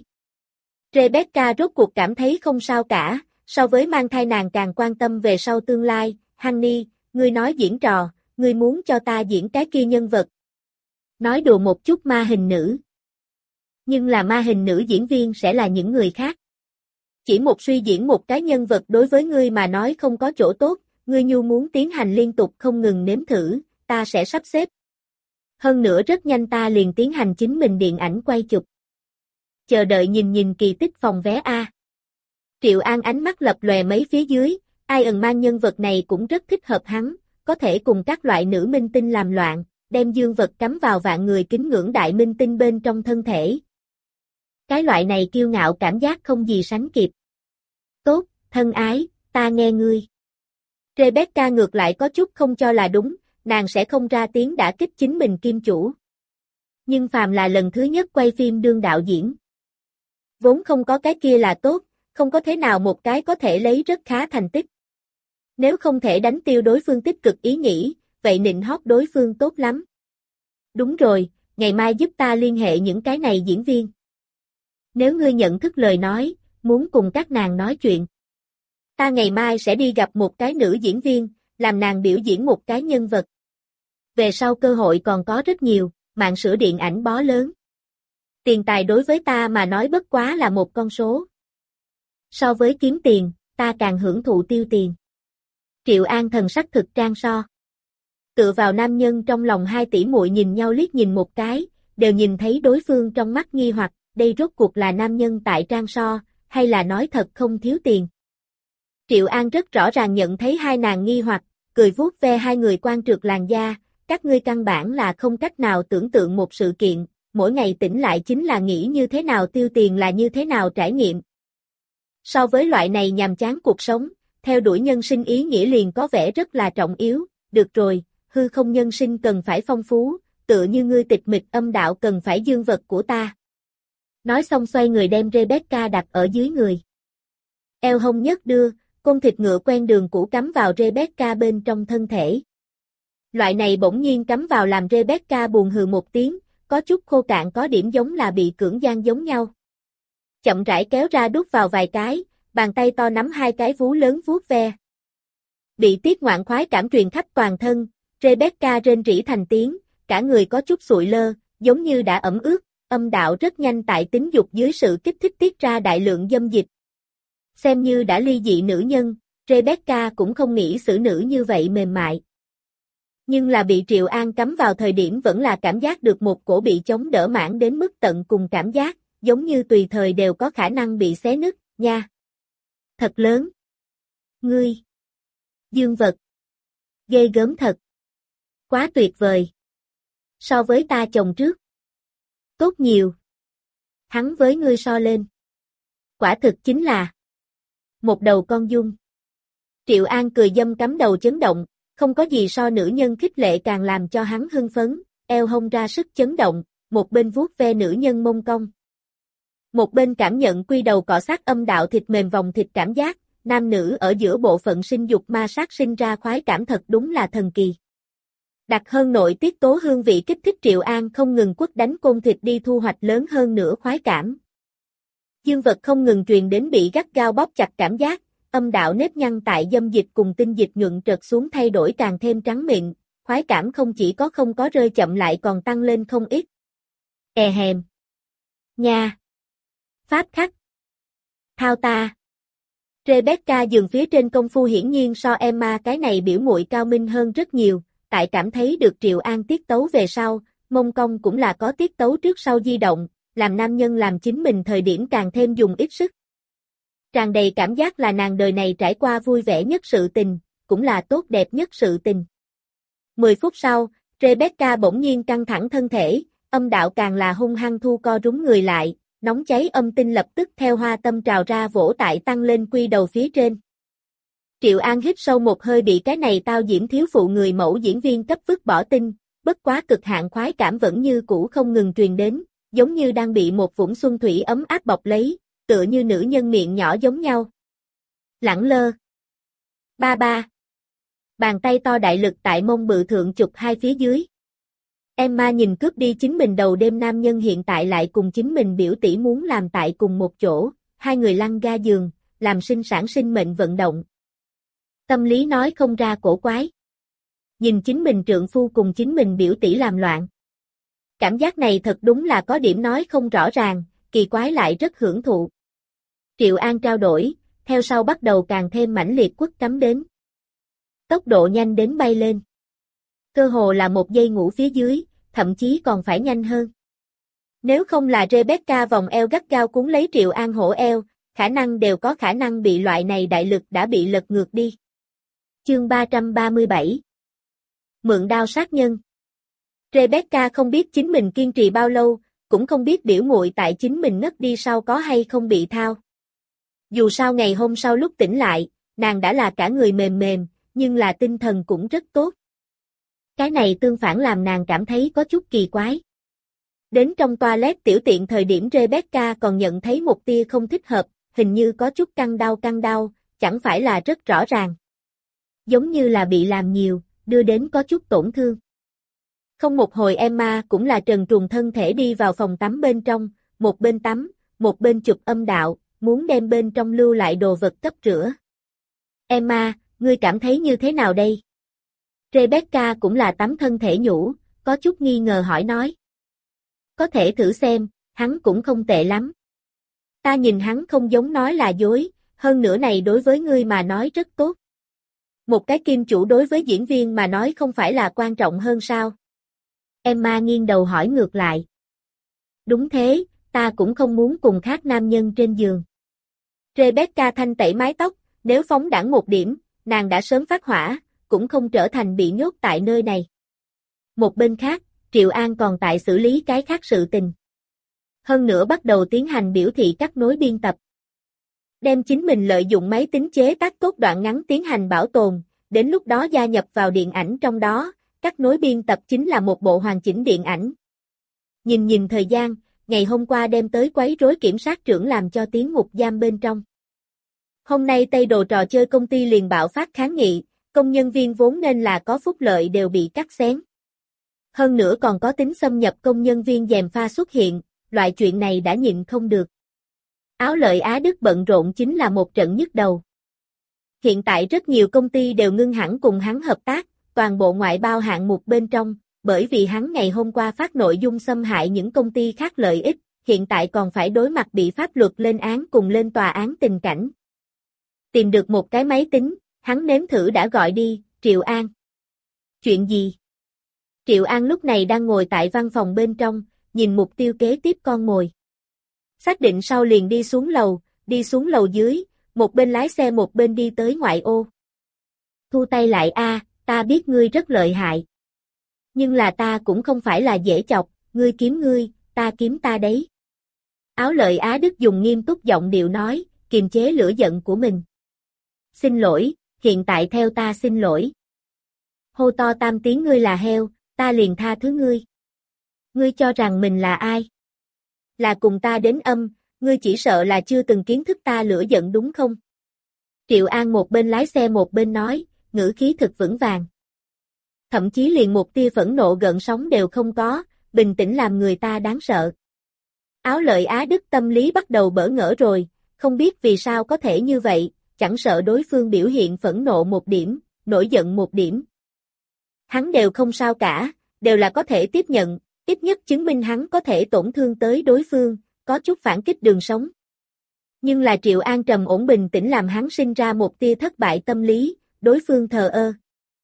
Rebecca rốt cuộc cảm thấy không sao cả, so với mang thai nàng càng quan tâm về sau tương lai, Honey, ngươi nói diễn trò, ngươi muốn cho ta diễn cái kia nhân vật. Nói đùa một chút ma hình nữ. Nhưng là ma hình nữ diễn viên sẽ là những người khác. Chỉ một suy diễn một cái nhân vật đối với ngươi mà nói không có chỗ tốt, ngươi nhu muốn tiến hành liên tục không ngừng nếm thử, ta sẽ sắp xếp. Hơn nữa rất nhanh ta liền tiến hành chính mình điện ảnh quay chụp. Chờ đợi nhìn nhìn kỳ tích phòng vé A. Triệu An ánh mắt lập lòe mấy phía dưới, Iron Man nhân vật này cũng rất thích hợp hắn, có thể cùng các loại nữ minh tinh làm loạn, đem dương vật cắm vào vạn người kính ngưỡng đại minh tinh bên trong thân thể. Cái loại này kiêu ngạo cảm giác không gì sánh kịp. Tốt, thân ái, ta nghe ngươi. Rebecca ngược lại có chút không cho là đúng, nàng sẽ không ra tiếng đả kích chính mình kim chủ. Nhưng phàm là lần thứ nhất quay phim đương đạo diễn. Vốn không có cái kia là tốt, không có thế nào một cái có thể lấy rất khá thành tích. Nếu không thể đánh tiêu đối phương tích cực ý nghĩ, vậy nịnh hót đối phương tốt lắm. Đúng rồi, ngày mai giúp ta liên hệ những cái này diễn viên. Nếu ngươi nhận thức lời nói, muốn cùng các nàng nói chuyện. Ta ngày mai sẽ đi gặp một cái nữ diễn viên, làm nàng biểu diễn một cái nhân vật. Về sau cơ hội còn có rất nhiều, mạng sửa điện ảnh bó lớn. Tiền tài đối với ta mà nói bất quá là một con số. So với kiếm tiền, ta càng hưởng thụ tiêu tiền. Triệu An thần sắc thực trang so. Tựa vào nam nhân trong lòng hai tỷ muội nhìn nhau liếc nhìn một cái, đều nhìn thấy đối phương trong mắt nghi hoặc, đây rốt cuộc là nam nhân tại trang so, hay là nói thật không thiếu tiền. Triệu An rất rõ ràng nhận thấy hai nàng nghi hoặc, cười vuốt ve hai người quan trượt làn da, các ngươi căn bản là không cách nào tưởng tượng một sự kiện, mỗi ngày tỉnh lại chính là nghĩ như thế nào tiêu tiền là như thế nào trải nghiệm. So với loại này nhàm chán cuộc sống, theo đuổi nhân sinh ý nghĩa liền có vẻ rất là trọng yếu, được rồi, hư không nhân sinh cần phải phong phú, tựa như ngươi tịch mịch âm đạo cần phải dương vật của ta. Nói xong xoay người đem Rebecca đặt ở dưới người. Eo hông nhất đưa, côn thịt ngựa quen đường cũ cắm vào Rebecca bên trong thân thể. Loại này bỗng nhiên cắm vào làm Rebecca buồn hừ một tiếng, có chút khô cạn có điểm giống là bị cưỡng gian giống nhau. Chậm rãi kéo ra đút vào vài cái, bàn tay to nắm hai cái vú lớn vuốt ve. Bị tiết ngoạn khoái cảm truyền khắp toàn thân, Rebecca rên rỉ thành tiếng, cả người có chút sụi lơ, giống như đã ẩm ướt, âm đạo rất nhanh tại tính dục dưới sự kích thích tiết ra đại lượng dâm dịch. Xem như đã ly dị nữ nhân, Rebecca cũng không nghĩ xử nữ như vậy mềm mại. Nhưng là bị Triệu An cắm vào thời điểm vẫn là cảm giác được một cổ bị chống đỡ mãn đến mức tận cùng cảm giác, giống như tùy thời đều có khả năng bị xé nứt, nha. Thật lớn. Ngươi. Dương vật. Ghê gớm thật. Quá tuyệt vời. So với ta chồng trước. Tốt nhiều. Hắn với ngươi so lên. Quả thực chính là một đầu con dung. Triệu An cười dâm cắm đầu chấn động, không có gì so nữ nhân khích lệ càng làm cho hắn hưng phấn, eo hông ra sức chấn động, một bên vuốt ve nữ nhân mông cong. Một bên cảm nhận quy đầu cọ sát âm đạo thịt mềm vòng thịt cảm giác, nam nữ ở giữa bộ phận sinh dục ma sát sinh ra khoái cảm thật đúng là thần kỳ. Đặc hơn nội tiết tố hương vị kích thích Triệu An không ngừng quất đánh côn thịt đi thu hoạch lớn hơn nữa khoái cảm. Dương vật không ngừng truyền đến bị gắt gao bóp chặt cảm giác, âm đạo nếp nhăn tại dâm dịch cùng tinh dịch nhuận trật xuống thay đổi càng thêm trắng mịn, khoái cảm không chỉ có không có rơi chậm lại còn tăng lên không ít. E hèm. Nha. Pháp khắc. Thao ta. Rebecca giường phía trên công phu hiển nhiên so Emma cái này biểu muội cao minh hơn rất nhiều, tại cảm thấy được Triệu An tiết tấu về sau, mông cong cũng là có tiết tấu trước sau di động, làm nam nhân làm chính mình thời điểm càng thêm dùng ít sức. Tràn đầy cảm giác là nàng đời này trải qua vui vẻ nhất sự tình, cũng là tốt đẹp nhất sự tình. Mười phút sau, Rebecca bỗng nhiên căng thẳng thân thể, âm đạo càng là hung hăng thu co rúm người lại, nóng cháy âm tinh lập tức theo hoa tâm trào ra vỗ tại tăng lên quy đầu phía trên. Triệu An hít sâu một hơi bị cái này tao diễm thiếu phụ người mẫu diễn viên cấp vứt bỏ tinh, bất quá cực hạn khoái cảm vẫn như cũ không ngừng truyền đến, giống như đang bị một vũng xuân thủy ấm áp bọc lấy, tựa như nữ nhân miệng nhỏ giống nhau. Lẳng lơ. Ba ba. Bàn tay to đại lực tại mông bự thượng chụp hai phía dưới. Emma nhìn cướp đi chính mình đầu đêm nam nhân hiện tại lại cùng chính mình biểu tỷ muốn làm tại cùng một chỗ, hai người lăn ga giường, làm sinh sản sinh mệnh vận động. Tâm lý nói không ra cổ quái. Nhìn chính mình trượng phu cùng chính mình biểu tỷ làm loạn. Cảm giác này thật đúng là có điểm nói không rõ ràng, kỳ quái lại rất hưởng thụ. Triệu An trao đổi, theo sau bắt đầu càng thêm mãnh liệt quất cắm đến. Tốc độ nhanh đến bay lên. Cơ hồ là một giây ngủ phía dưới, thậm chí còn phải nhanh hơn. Nếu không là Rebecca vòng eo gắt gao cuốn lấy Triệu An hổ eo, khả năng đều có khả năng bị loại này đại lực đã bị lật ngược đi. Chương ba trăm ba mươi bảy. Mượn đao sát nhân. Rebecca không biết chính mình kiên trì bao lâu, cũng không biết biểu muội tại chính mình ngất đi sau có hay không bị thao. Dù sao ngày hôm sau lúc tỉnh lại, nàng đã là cả người mềm mềm, nhưng là tinh thần cũng rất tốt. Cái này tương phản làm nàng cảm thấy có chút kỳ quái. Đến trong toilet tiểu tiện thời điểm Rebecca còn nhận thấy một tia không thích hợp, hình như có chút căng đau căng đau, chẳng phải là rất rõ ràng. Giống như là bị làm nhiều, đưa đến có chút tổn thương. Không một hồi Emma cũng là trần truồng thân thể đi vào phòng tắm bên trong, một bên tắm, một bên chụp âm đạo, muốn đem bên trong lưu lại đồ vật cấp rửa. Emma, ngươi cảm thấy như thế nào đây? Rebecca cũng là tắm thân thể nhũ, có chút nghi ngờ hỏi nói. Có thể thử xem, hắn cũng không tệ lắm. Ta nhìn hắn không giống nói là dối, hơn nữa này đối với ngươi mà nói rất tốt. Một cái kim chủ đối với diễn viên mà nói không phải là quan trọng hơn sao? Emma nghiêng đầu hỏi ngược lại. Đúng thế, ta cũng không muốn cùng khác nam nhân trên giường. Rebecca thanh tẩy mái tóc, nếu phóng đãng một điểm, nàng đã sớm phát hỏa, cũng không trở thành bị nhốt tại nơi này. Một bên khác, Triệu An còn tại xử lý cái khác sự tình. Hơn nữa bắt đầu tiến hành biểu thị cắt nối biên tập. Đem chính mình lợi dụng máy tính chế tác tốt đoạn ngắn tiến hành bảo tồn, đến lúc đó gia nhập vào điện ảnh trong đó, cắt nối biên tập chính là một bộ hoàn chỉnh điện ảnh. Nhìn nhìn thời gian, ngày hôm qua đem tới quấy rối kiểm sát trưởng làm cho tiến ngục giam bên trong. Hôm nay Tây Đồ trò chơi công ty liền bạo phát kháng nghị, công nhân viên vốn nên là có phúc lợi đều bị cắt xén. Hơn nữa còn có tính xâm nhập công nhân viên gièm pha xuất hiện, loại chuyện này đã nhịn không được. Áo Lợi Á Đức bận rộn chính là một trận nhức đầu. Hiện tại rất nhiều công ty đều ngưng hẳn cùng hắn hợp tác, toàn bộ ngoại bao hạng mục bên trong, bởi vì hắn ngày hôm qua phát nội dung xâm hại những công ty khác lợi ích, hiện tại còn phải đối mặt bị pháp luật lên án cùng lên tòa án tình cảnh. Tìm được một cái máy tính, hắn nếm thử đã gọi đi, Triệu An. Chuyện gì? Triệu An lúc này đang ngồi tại văn phòng bên trong, nhìn mục tiêu kế tiếp con mồi. Xác định sau liền đi xuống lầu, đi xuống lầu dưới, một bên lái xe một bên đi tới ngoại ô. Thu tay lại a, ta biết ngươi rất lợi hại. Nhưng là ta cũng không phải là dễ chọc, ngươi kiếm ngươi, ta kiếm ta đấy. Áo Lợi Á Đức dùng nghiêm túc giọng điệu nói, kiềm chế lửa giận của mình. Xin lỗi, hiện tại theo ta xin lỗi. Hô to tam tiếng ngươi là heo, ta liền tha thứ ngươi. Ngươi cho rằng mình là ai? Là cùng ta đến âm, ngươi chỉ sợ là chưa từng kiến thức ta lửa giận đúng không? Triệu An một bên lái xe một bên nói, ngữ khí thực vững vàng. Thậm chí liền một tia phẫn nộ gợn sóng đều không có, bình tĩnh làm người ta đáng sợ. Áo Lợi Á Đức tâm lý bắt đầu bỡ ngỡ rồi, không biết vì sao có thể như vậy, chẳng sợ đối phương biểu hiện phẫn nộ một điểm, nổi giận một điểm. Hắn đều không sao cả, đều là có thể tiếp nhận, ít nhất chứng minh hắn có thể tổn thương tới đối phương, có chút phản kích đường sống. Nhưng là Triệu An trầm ổn bình tĩnh làm hắn sinh ra một tia thất bại tâm lý, đối phương thờ ơ.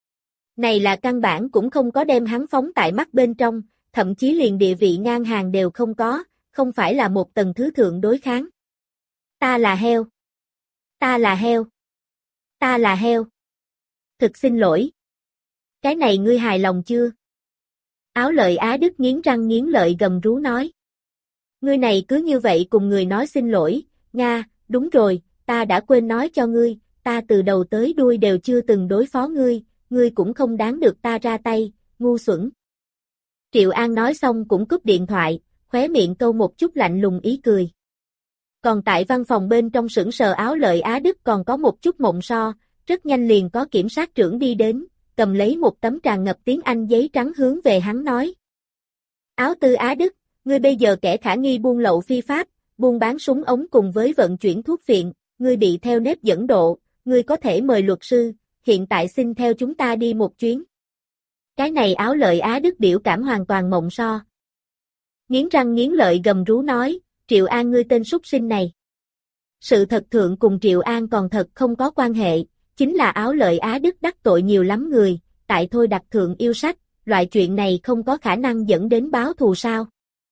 Này là căn bản cũng không có đem hắn phóng tại mắt bên trong, thậm chí liền địa vị ngang hàng đều không có, không phải là một tầng thứ thượng đối kháng. Ta là heo. Ta là heo. Ta là heo. Thực xin lỗi. Cái này ngươi hài lòng chưa? Áo Lợi Á Đức nghiến răng nghiến lợi gầm rú nói. Ngươi này cứ như vậy cùng người nói xin lỗi, Nga, đúng rồi, ta đã quên nói cho ngươi, ta từ đầu tới đuôi đều chưa từng đối phó ngươi, ngươi cũng không đáng được ta ra tay, ngu xuẩn. Triệu An nói xong cũng cúp điện thoại, khóe miệng câu một chút lạnh lùng ý cười. Còn tại văn phòng bên trong sững sờ Áo Lợi Á Đức còn có một chút mộng so, rất nhanh liền có kiểm sát trưởng đi đến, cầm lấy một tấm tràn ngập tiếng Anh giấy trắng hướng về hắn nói. Áo Tư Á Đức, ngươi bây giờ kẻ khả nghi buôn lậu phi pháp, buôn bán súng ống cùng với vận chuyển thuốc phiện, ngươi bị theo nếp dẫn độ, ngươi có thể mời luật sư, hiện tại xin theo chúng ta đi một chuyến. Cái này Áo Lợi Á Đức biểu cảm hoàn toàn mộng so. Nghiến răng nghiến lợi gầm rú nói, Triệu An ngươi tên súc sinh này. Sự thật thượng cùng Triệu An còn thật không có quan hệ, chính là Áo Lợi Á Đức đắc tội nhiều lắm người, tại thôi đặt thượng yêu sách, loại chuyện này không có khả năng dẫn đến báo thù sao.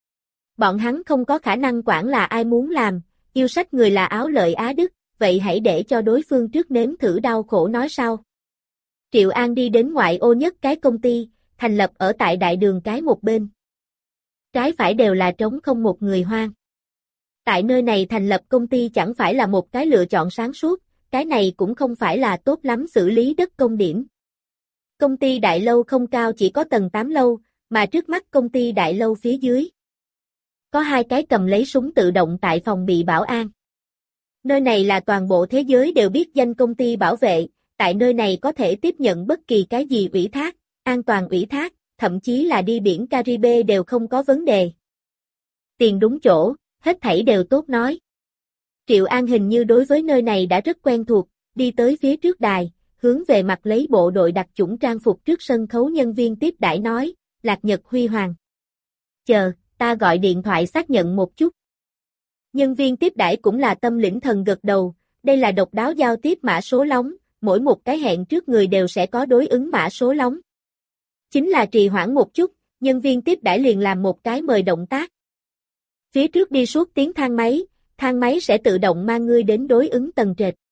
Bọn hắn không có khả năng quản là ai muốn làm, yêu sách người là Áo Lợi Á Đức, vậy hãy để cho đối phương trước nếm thử đau khổ nói sau. Triệu An đi đến ngoại ô nhất cái công ty, thành lập ở tại đại đường cái một bên. Trái phải đều là trống không một người hoang. Tại nơi này thành lập công ty chẳng phải là một cái lựa chọn sáng suốt, cái này cũng không phải là tốt lắm xử lý đất công điểm. Công ty đại lâu không cao chỉ có tầng tám lâu, mà trước mắt công ty đại lâu phía dưới. Có hai cái cầm lấy súng tự động tại phòng bị bảo an. Nơi này là toàn bộ thế giới đều biết danh công ty bảo vệ, tại nơi này có thể tiếp nhận bất kỳ cái gì ủy thác, an toàn ủy thác, thậm chí là đi biển Caribe đều không có vấn đề. Tiền đúng chỗ, hết thảy đều tốt nói. Triệu An hình như đối với nơi này đã rất quen thuộc, đi tới phía trước đài, hướng về mặt lấy bộ đội đặc chủng trang phục trước sân khấu nhân viên tiếp đãi nói, Lạc Nhật Huy Hoàng. Chờ, ta gọi điện thoại xác nhận một chút. Nhân viên tiếp đãi cũng là tâm lĩnh thần gật đầu, Đây là độc đáo giao tiếp mã số lóng, mỗi một cái hẹn trước người đều sẽ có đối ứng mã số lóng. Chính là trì hoãn một chút, nhân viên tiếp đãi liền làm một cái mời động tác. Phía trước đi suốt tiếng thang máy, thang máy sẽ tự động mang ngươi đến đối ứng tầng trệt.